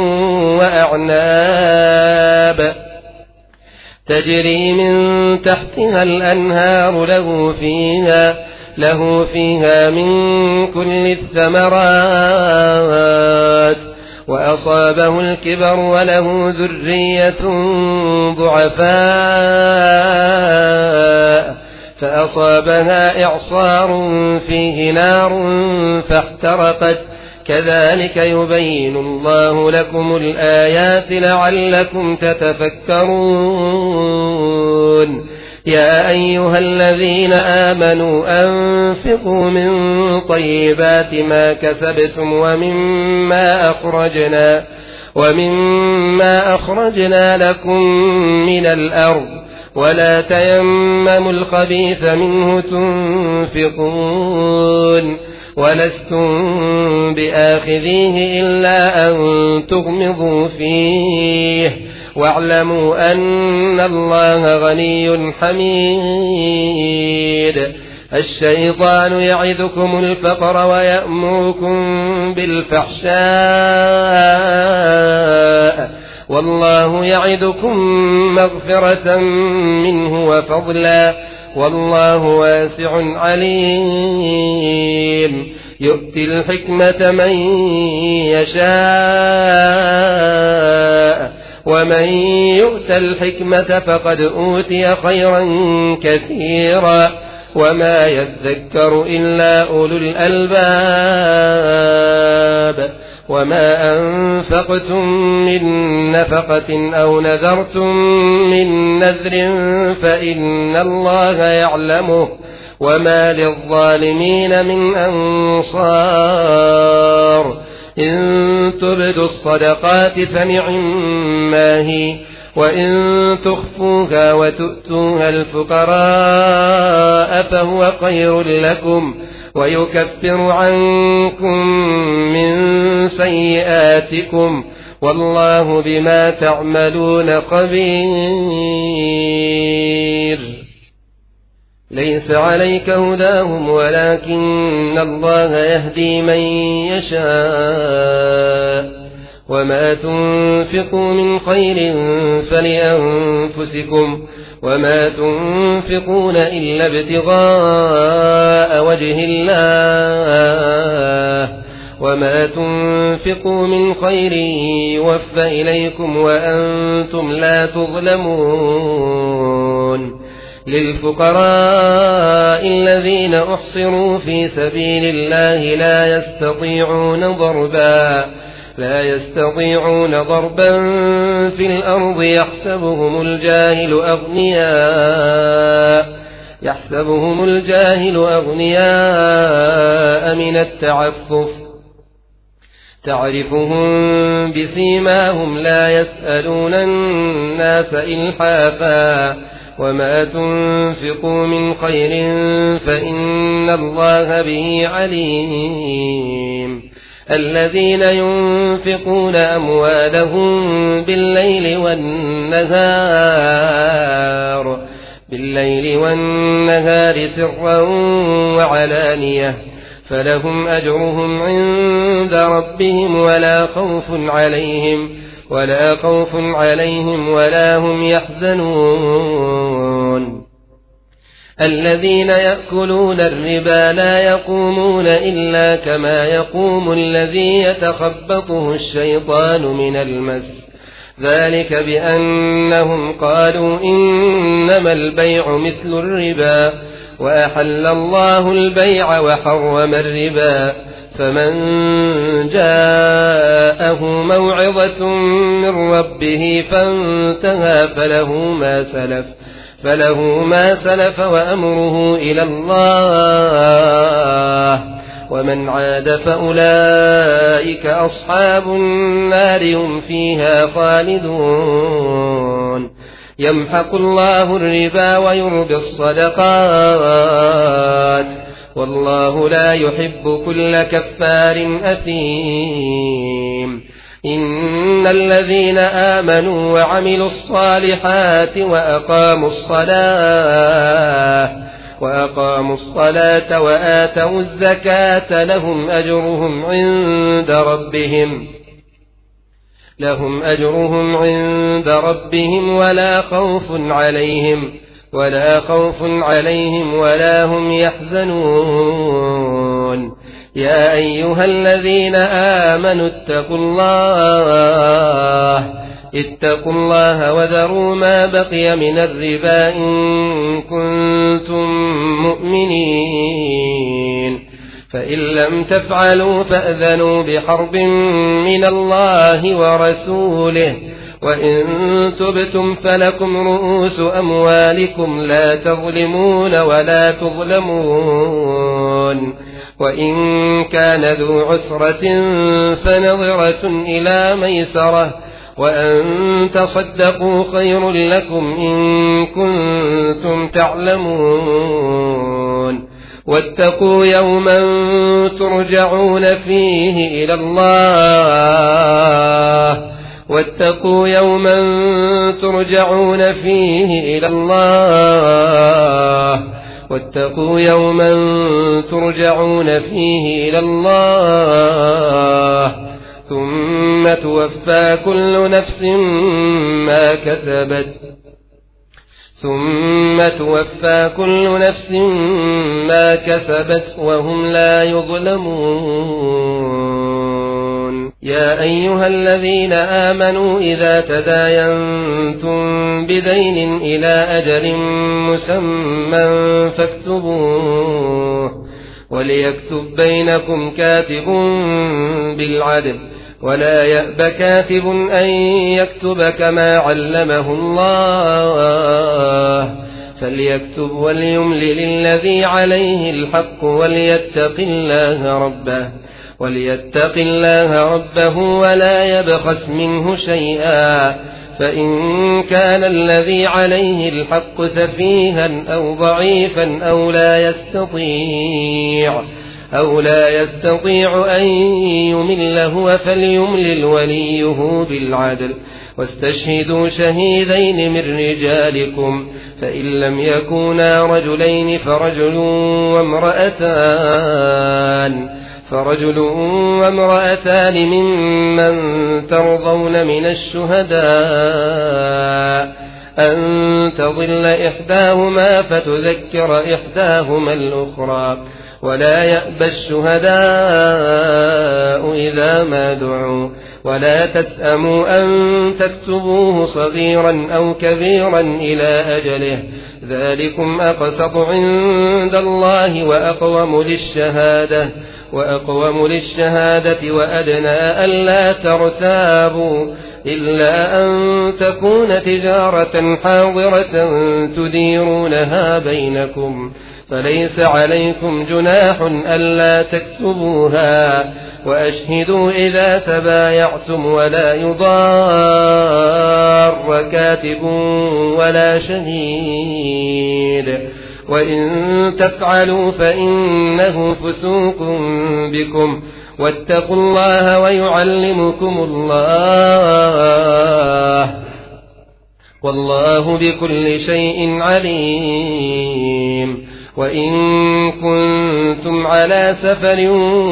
وأعناب تجري من تحتها الأنهار له فيها من كل الثمرات وأصابه الكبر وله ذرية ضعفاء فأصابها إعصار فيه نار فاحترقت كذلك يبين الله لكم الآيات لعلكم تتفكرون. يا أيها الذين آمنوا أنفقوا من طيبات ما كسبتم ومما أخرجنا لكم من الأرض ولا تيمموا الخبيث منه تنفقون ولستم بآخذيه إلا أن تغمضوا فيه واعلموا أن الله غني حميد. الشيطان يعدكم الفقر ويأمركم بالفحشاء والله يعدكم مغفرة منه وفضلا والله واسع عليم. يؤتي الحكمة من يشاء ومن يؤت الحكمة فقد أوتي خيرا كثيرا وما يذكر إلا أولو الألباب. وما أنفقتم من نفقة أو نذرتم من نذر فإن الله يعلمه وما للظالمين من أنصار. إن تبدوا الصدقات فنعما هي وإن تخفوها وتؤتوها الفقراء فهو خير لكم ويكفر عنكم من سيئاتكم والله بما تعملون خبير. ليس عليك هداهم ولكن الله يهدي من يشاء وما تنفقوا من خير فلأنفسكم وما تنفقون إلا ابتغاء وجه الله وما تنفقوا من خير يوفى إليكم وأنتم لا تظلمون للفقراء الذين أحصروا في سبيل الله لا يستطيعون ضربا في الأرض يحسبهم الجاهل أغنياء من التعفف تعرفهم بسيماهم لا يسألون الناس إلحافا وما تنفقوا من خير فإن الله به عليم الذين ينفقون أموالهم بالليل والنهار سرا وعلانية فلهم أجرهم عند ربهم ولا خوف عليهم ولا هم يحزنون الذين يأكلون الربا لا يقومون إلا كما يقوم الذي يتخبطه الشيطان من المس ذلك بأنهم قالوا إنما البيع مثل الربا وأحل الله البيع وحرم الربا فمن جاءه موعظة من ربه فانتهى فله ما سلف وأمره إلى الله ومن عاد فأولئك أصحاب النار هم فيها خالدون يمحق الله الربا ويربي الصدقات والله لا يحب كل كفار أثيم إن الذين آمنوا وعملوا الصالحات وأقاموا الصلاة وآتوا الزكاة لهم أجرهم عند ربهم ولا خوف عليهم ولا هم يحزنون يا أيها الذين آمنوا اتقوا الله وذروا ما بقي من الربا إن كنتم مؤمنين فإن لم تفعلوا فأذنوا بحرب من الله ورسوله وإن تبتم فلكم رؤوس أموالكم لا تظلمون ولا تظلمون وإن كان ذو عسرة فنظرة إلى ميسرة وأن تصدقوا خير لكم إن كنتم تعلمون واتقوا يوما ترجعون فيه إلى الله ثم توفى كل نفس ما كسبت وهم لا يظلمون يا أيها الذين آمنوا إذا تداينتم بدين إلى أجل مسمى فاكتبوه وليكتب بينكم كاتب بالعدل ولا يأب كاتب أن يكتب كما علمه الله فليكتب وليملل الذي عليه الحق وليتق الله ربه ولا يبخس منه شيئا فإن كان الذي عليه الحق سفيها أو ضعيفا أو لا يستطيع أن يمل هو فليملل وليه بالعدل واستشهدوا شهيدين من رجالكم فإن لم يكونا رجلين فرجل وامرأتان ممن ترضون من الشهداء أن تضل إحداهما فتذكر إحداهما الأخرى ولا يأبى الشهداء الشهداء إذا ما دعوا ولا تسأموا أن تكتبوه صغيرا أو كبيرا إلى أجله ذلكم أقسط عند الله وأقوم للشهادة وأدنى ألا ترتابوا إلا أن تكون تجارة حاضرة تديرونها بينكم فليس عليكم جناح ألا تكتبوها وأشهدوا إذا تبايعتم ولا يضار كاتب ولا شهيد وإن تفعلوا فإنه فسوق بكم واتقوا الله ويعلمكم الله والله بكل شيء عليم وإن كنتم على سفر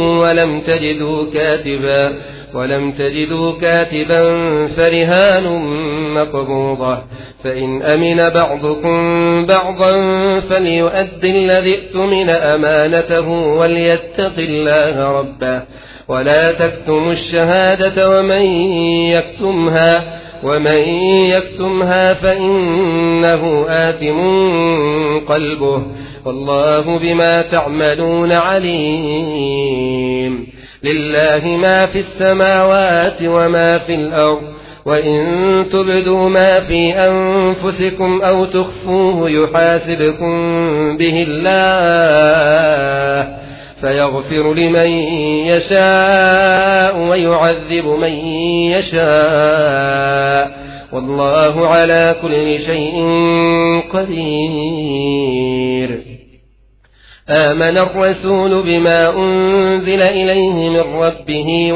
ولم تجدوا كاتبا فرهان مقبوضة فإن أمن بعضكم بعضا فليؤد الذي اؤتمن أمانته وليتق الله ربه ولا تكتموا الشهادة ومن يكتمها فإنه آثم قلبه والله بما تعملون عليم لله ما في السماوات وما في الأرض وإن تبدوا ما في أنفسكم أو تخفوه يحاسبكم به الله فيغفر لمن يشاء ويعذب من يشاء والله على كل شيء قدير آمن الرسول بما أنزل إليه من ربه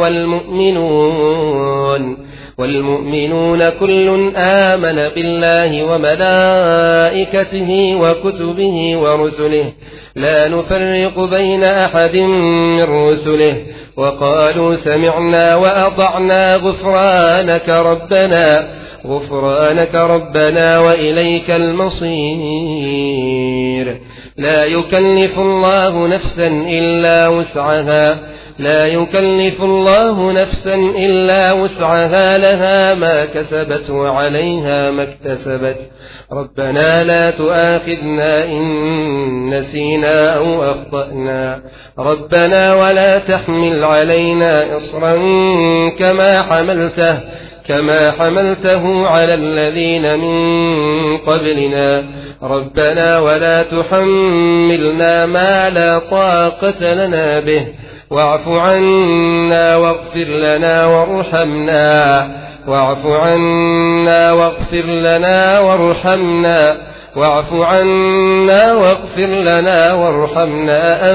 والمؤمنون كل آمن بالله وملائكته وكتبه ورسله لا نفرق بين أحد من رسله وقالوا سمعنا وأطعنا غفرانك ربنا وإليك المصير لا يكلف الله نفسا إلا وسعها لها ما كسبت وعليها ما اكتسبت ربنا لا تؤاخذنا إن نسينا أو أخطأنا ربنا ولا تحمل علينا إصرا كما حملته على الذين من قبلنا ربنا ولا تحملنا ما لا طاقة لنا به واعف عنا واغفر لنا وارحمنا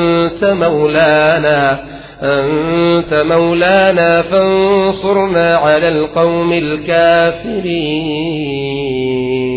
أنت مولانا فانصرنا على القوم الكافرين